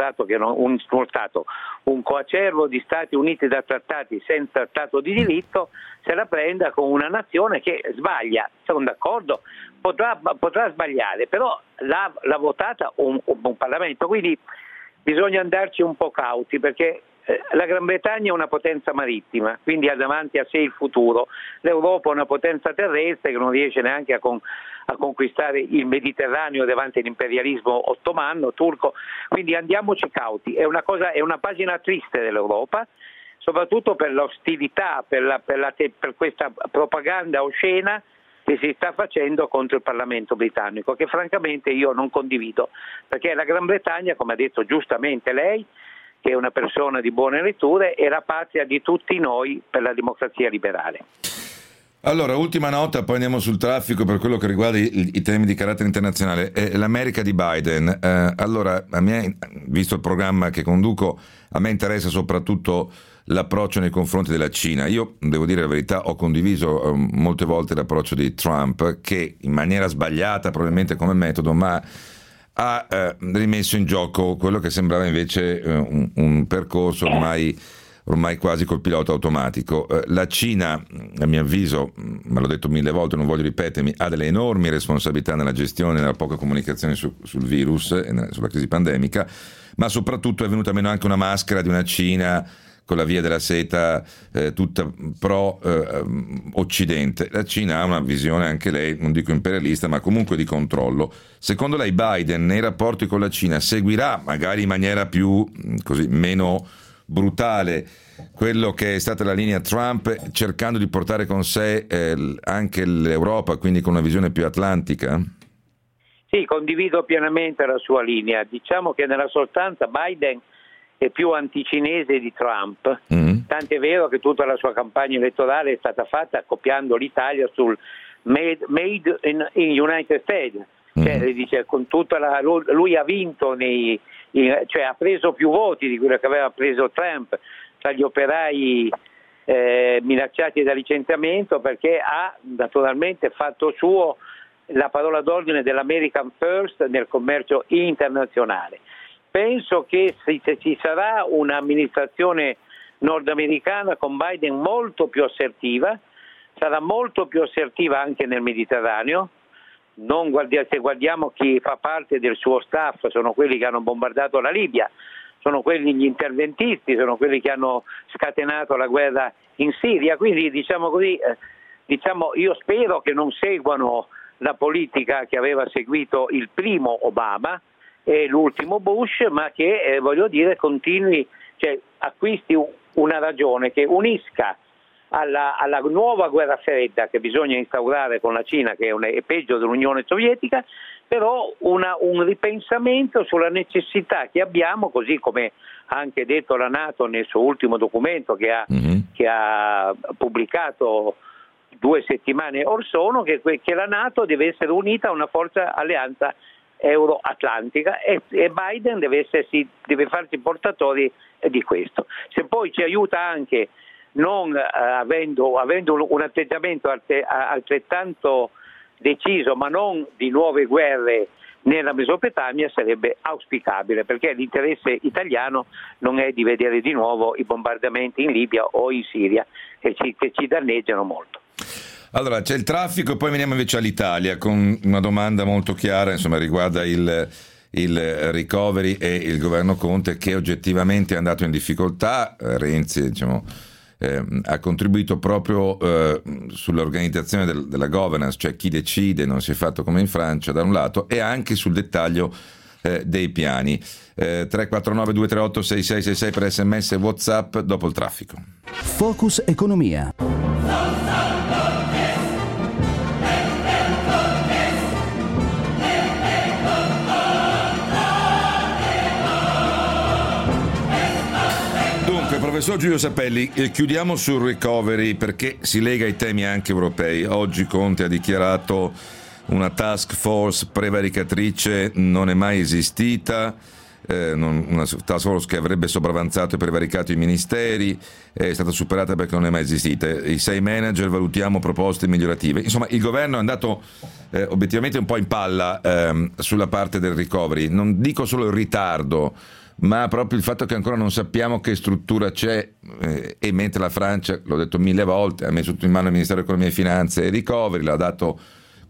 coacervo di Stati Uniti da trattati senza Stato di diritto, se la prenda con una nazione che sbaglia. Sono d'accordo, potrà sbagliare, però l'ha votata un Parlamento, quindi bisogna andarci un po' cauti, perché La Gran Bretagna è una potenza marittima, quindi ha davanti a sé il futuro. L'Europa è una potenza terrestre che non riesce neanche a conquistare il Mediterraneo davanti all'imperialismo ottomano, turco, quindi andiamoci cauti. È una pagina triste dell'Europa, soprattutto per l'ostilità, per questa propaganda oscena che si sta facendo contro il Parlamento britannico, che francamente io non condivido, perché la Gran Bretagna, come ha detto giustamente lei, che è una persona di buone letture, è la patria di tutti noi per la democrazia liberale. Allora, ultima nota, poi andiamo sul traffico per quello che riguarda i temi di carattere internazionale. L'America di Biden. Allora, a me, visto il programma che conduco, a me interessa soprattutto l'approccio nei confronti della Cina. Io, devo dire la verità, ho condiviso molte volte l'approccio di Trump, che in maniera sbagliata, probabilmente come metodo, ma ha rimesso in gioco quello che sembrava invece un percorso ormai quasi col pilota automatico. La Cina, a mio avviso, me l'ho detto 1000 volte, non voglio ripetermi, ha delle enormi responsabilità nella gestione, nella poca comunicazione sul virus e sulla crisi pandemica, ma soprattutto è venuta meno anche una maschera di una Cina con la via della seta tutta pro occidente. La Cina ha una visione, anche lei, non dico imperialista, ma comunque di controllo. Secondo lei Biden nei rapporti con la Cina seguirà, magari in maniera più meno brutale, quello che è stata la linea Trump, cercando di portare con sé anche l'Europa, quindi con una visione più atlantica? Sì, condivido pienamente la sua linea. Diciamo che nella sostanza Biden è più anticinese di Trump, tant'è vero che tutta la sua campagna elettorale è stata fatta copiando l'Italia sul made in United States, cioè, dice, con tutta lui ha vinto cioè ha preso più voti di quello che aveva preso Trump tra gli operai minacciati da licenziamento, perché ha naturalmente fatto suo la parola d'ordine dell'American First nel commercio internazionale. Penso che se ci sarà un'amministrazione nordamericana con Biden molto più assertiva, sarà molto più assertiva anche nel Mediterraneo. Se guardiamo chi fa parte del suo staff, sono quelli che hanno bombardato la Libia, sono quelli gli interventisti, sono quelli che hanno scatenato la guerra in Siria, quindi io spero che non seguano la politica che aveva seguito il primo Obama e l'ultimo Bush, ma che continui, cioè acquisti una ragione che unisca alla nuova guerra fredda che bisogna instaurare con la Cina, che è peggio dell'Unione Sovietica, però un ripensamento sulla necessità che abbiamo, così come ha anche detto la NATO nel suo ultimo documento che ha pubblicato 2 settimane or sono, che la NATO deve essere unita a una forza alleanza euroatlantica e Biden deve farsi portatori di questo. Se poi ci aiuta anche non avendo un atteggiamento altrettanto deciso, ma non di nuove guerre nella Mesopotamia, sarebbe auspicabile, perché l'interesse italiano non è di vedere di nuovo i bombardamenti in Libia o in Siria che ci danneggiano molto. Allora, c'è il traffico e poi veniamo invece all'Italia con una domanda molto chiara, insomma, riguarda il recovery e il governo Conte, che oggettivamente è andato in difficoltà. Renzi, ha contribuito proprio sull'organizzazione della governance, cioè chi decide, non si è fatto come in Francia da un lato, e anche sul dettaglio dei piani. 349 238 6666 per SMS e WhatsApp dopo il traffico. Focus Economia. Professor Giulio Sapelli, chiudiamo sul recovery perché si lega ai temi anche europei. Oggi Conte ha dichiarato una task force prevaricatrice non è mai esistita, una task force che avrebbe sopravanzato e prevaricato i ministeri, è stata superata perché non è mai esistita. I 6 manager valutiamo proposte migliorative. Insomma, il governo è andato obiettivamente un po' in palla sulla parte del recovery. Non dico solo il ritardo, ma proprio il fatto che ancora non sappiamo che struttura c'è, e mentre la Francia, l'ho detto 1000 volte, ha messo tutto in mano il Ministero dell'Economia e Finanze e Recovery, l'ha dato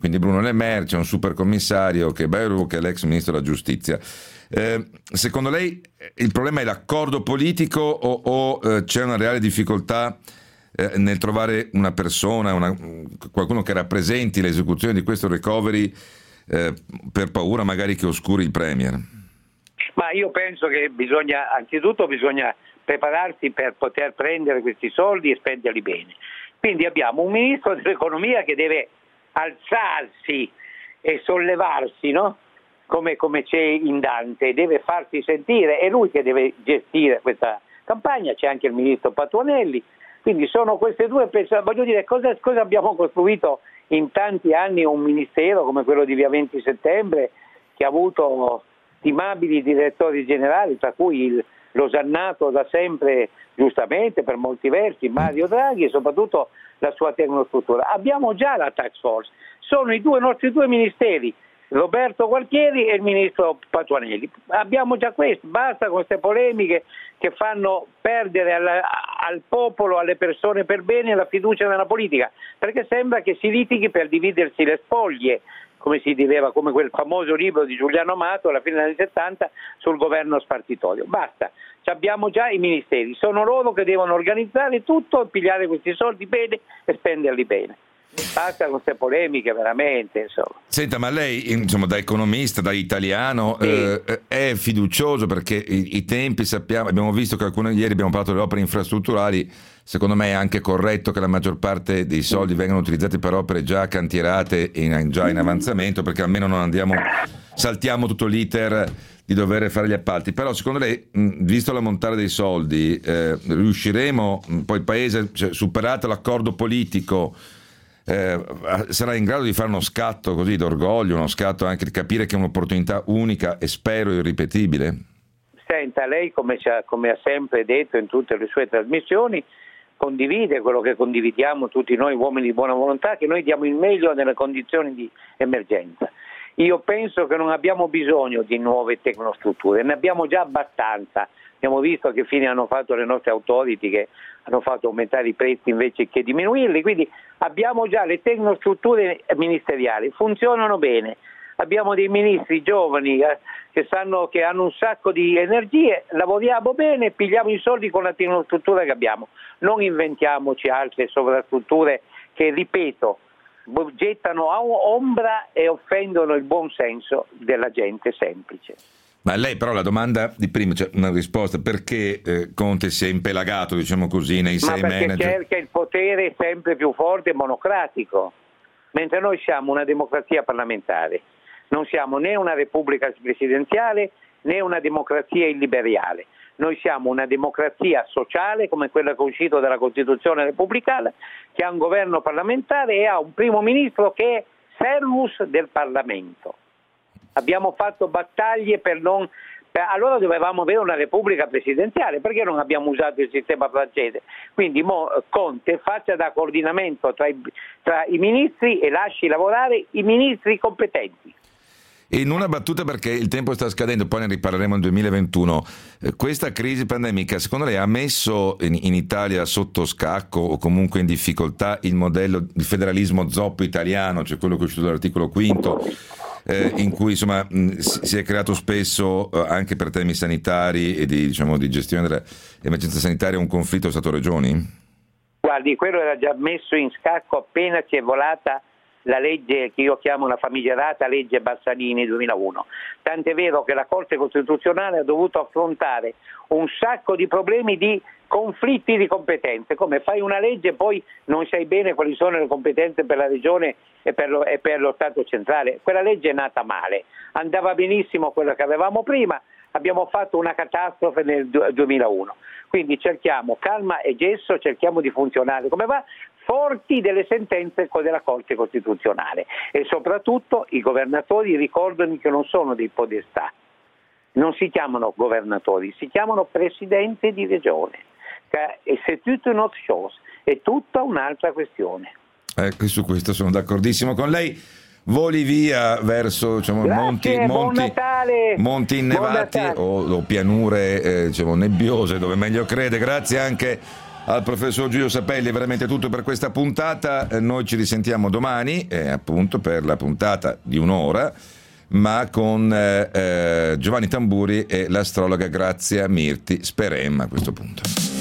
quindi Bruno Le Maire, c'è un supercommissario che è Bayrou, che è l'ex ministro della giustizia. Secondo lei il problema è l'accordo politico o c'è una reale difficoltà nel trovare una persona, qualcuno che rappresenti l'esecuzione di questo recovery per paura magari che oscuri il Premier? Ma io penso che anzitutto bisogna prepararsi per poter prendere questi soldi e spenderli bene. Quindi abbiamo un ministro dell'economia che deve alzarsi e sollevarsi, no? Come c'è in Dante, deve farsi sentire, è lui che deve gestire questa campagna, c'è anche il ministro Patuanelli, quindi sono queste due persone. Voglio dire, cosa abbiamo costruito in tanti anni un ministero come quello di Via 20 Settembre, che ha avuto stimabili direttori generali, tra cui l'osannato da sempre, giustamente per molti versi, Mario Draghi, e soprattutto la sua tecnostruttura. Abbiamo già la task force, sono i nostri due ministeri, Roberto Gualtieri e il ministro Patuanelli. Abbiamo già questo, basta con queste polemiche che fanno perdere al popolo, alle persone per bene, la fiducia nella politica, perché sembra che si litighi per dividersi le spoglie, come si diceva, come quel famoso libro di Giuliano Amato alla fine degli anni 70 sul governo spartitorio. Basta, abbiamo già i ministeri, sono loro che devono organizzare tutto, pigliare questi soldi bene e spenderli bene. Basta con queste polemiche, veramente, insomma. Senta, ma lei, insomma, da economista, da italiano, è fiducioso, perché i tempi sappiamo, abbiamo visto che ieri abbiamo parlato delle opere infrastrutturali. Secondo me è anche corretto che la maggior parte dei soldi vengano utilizzati per opere già cantierate e già in avanzamento, perché almeno non saltiamo tutto l'iter di dover fare gli appalti. Però secondo lei, visto l'ammontare dei soldi, riusciremo, poi il paese, superato l'accordo politico, sarà in grado di fare uno scatto così d'orgoglio, uno scatto anche di capire che è un'opportunità unica e spero irripetibile? Senta, lei come ha sempre detto in tutte le sue trasmissioni, condivide quello che condividiamo tutti noi uomini di buona volontà, che noi diamo il meglio nelle condizioni di emergenza. Io penso che non abbiamo bisogno di nuove tecnostrutture, ne abbiamo già abbastanza. Abbiamo visto che fine hanno fatto le nostre authority, che hanno fatto aumentare i prezzi invece che diminuirli, quindi abbiamo già le tecnostrutture ministeriali, funzionano bene. Abbiamo dei ministri giovani che hanno un sacco di energie, lavoriamo bene, pigliamo i soldi con la tecnostruttura che abbiamo. Non inventiamoci altre sovrastrutture che, ripeto, gettano ombra e offendono il buon senso della gente semplice. Ma lei però, la domanda di prima, c'è una risposta, perché Conte si è impelagato, diciamo così, nei 6 manager? Ma perché cerca il potere sempre più forte e monocratico, mentre noi siamo una democrazia parlamentare, non siamo né una repubblica presidenziale né una democrazia illiberale. Noi siamo una democrazia sociale come quella che è uscita dalla Costituzione repubblicana, che ha un governo parlamentare e ha un primo ministro che è servus del Parlamento. Abbiamo fatto battaglie allora dovevamo avere una repubblica presidenziale, perché non abbiamo usato il sistema francese? Quindi Conte faccia da coordinamento tra i ministri e lasci lavorare i ministri competenti. In una battuta, perché il tempo sta scadendo, poi ne riparleremo nel 2021, questa crisi pandemica secondo lei ha messo in Italia sotto scacco o comunque in difficoltà il modello di federalismo zoppo italiano, cioè quello che è uscito dall'articolo 5, in cui insomma si è creato spesso anche per temi sanitari e di gestione dell'emergenza sanitaria un conflitto Stato-Regioni? Guardi, quello era già messo in scacco appena si è volata la legge che io chiamo la famigerata legge Bassanini 2001, tant'è vero che la Corte Costituzionale ha dovuto affrontare un sacco di problemi di conflitti di competenze. Come fai una legge e poi non sai bene quali sono le competenze per la regione e per lo Stato centrale? Quella legge è nata male, andava benissimo quella che avevamo prima, abbiamo fatto una catastrofe nel 2001, quindi cerchiamo calma e gesso, cerchiamo di funzionare come va, forti delle sentenze della Corte Costituzionale, e soprattutto i governatori ricordano che non sono dei podestà, non si chiamano governatori, si chiamano presidente di regione, e c'est toute une autre chose, è tutta un'altra questione. Su questo sono d'accordissimo con lei. Voli via verso Grazie, monti innevati o pianure nebbiose, dove meglio crede. Grazie anche al professor Giulio Sapelli. È veramente tutto per questa puntata. Noi ci risentiamo domani, appunto per la puntata di un'ora, ma con Giovanni Tamburi e l'astrologa Grazia Mirti Sperem a questo punto.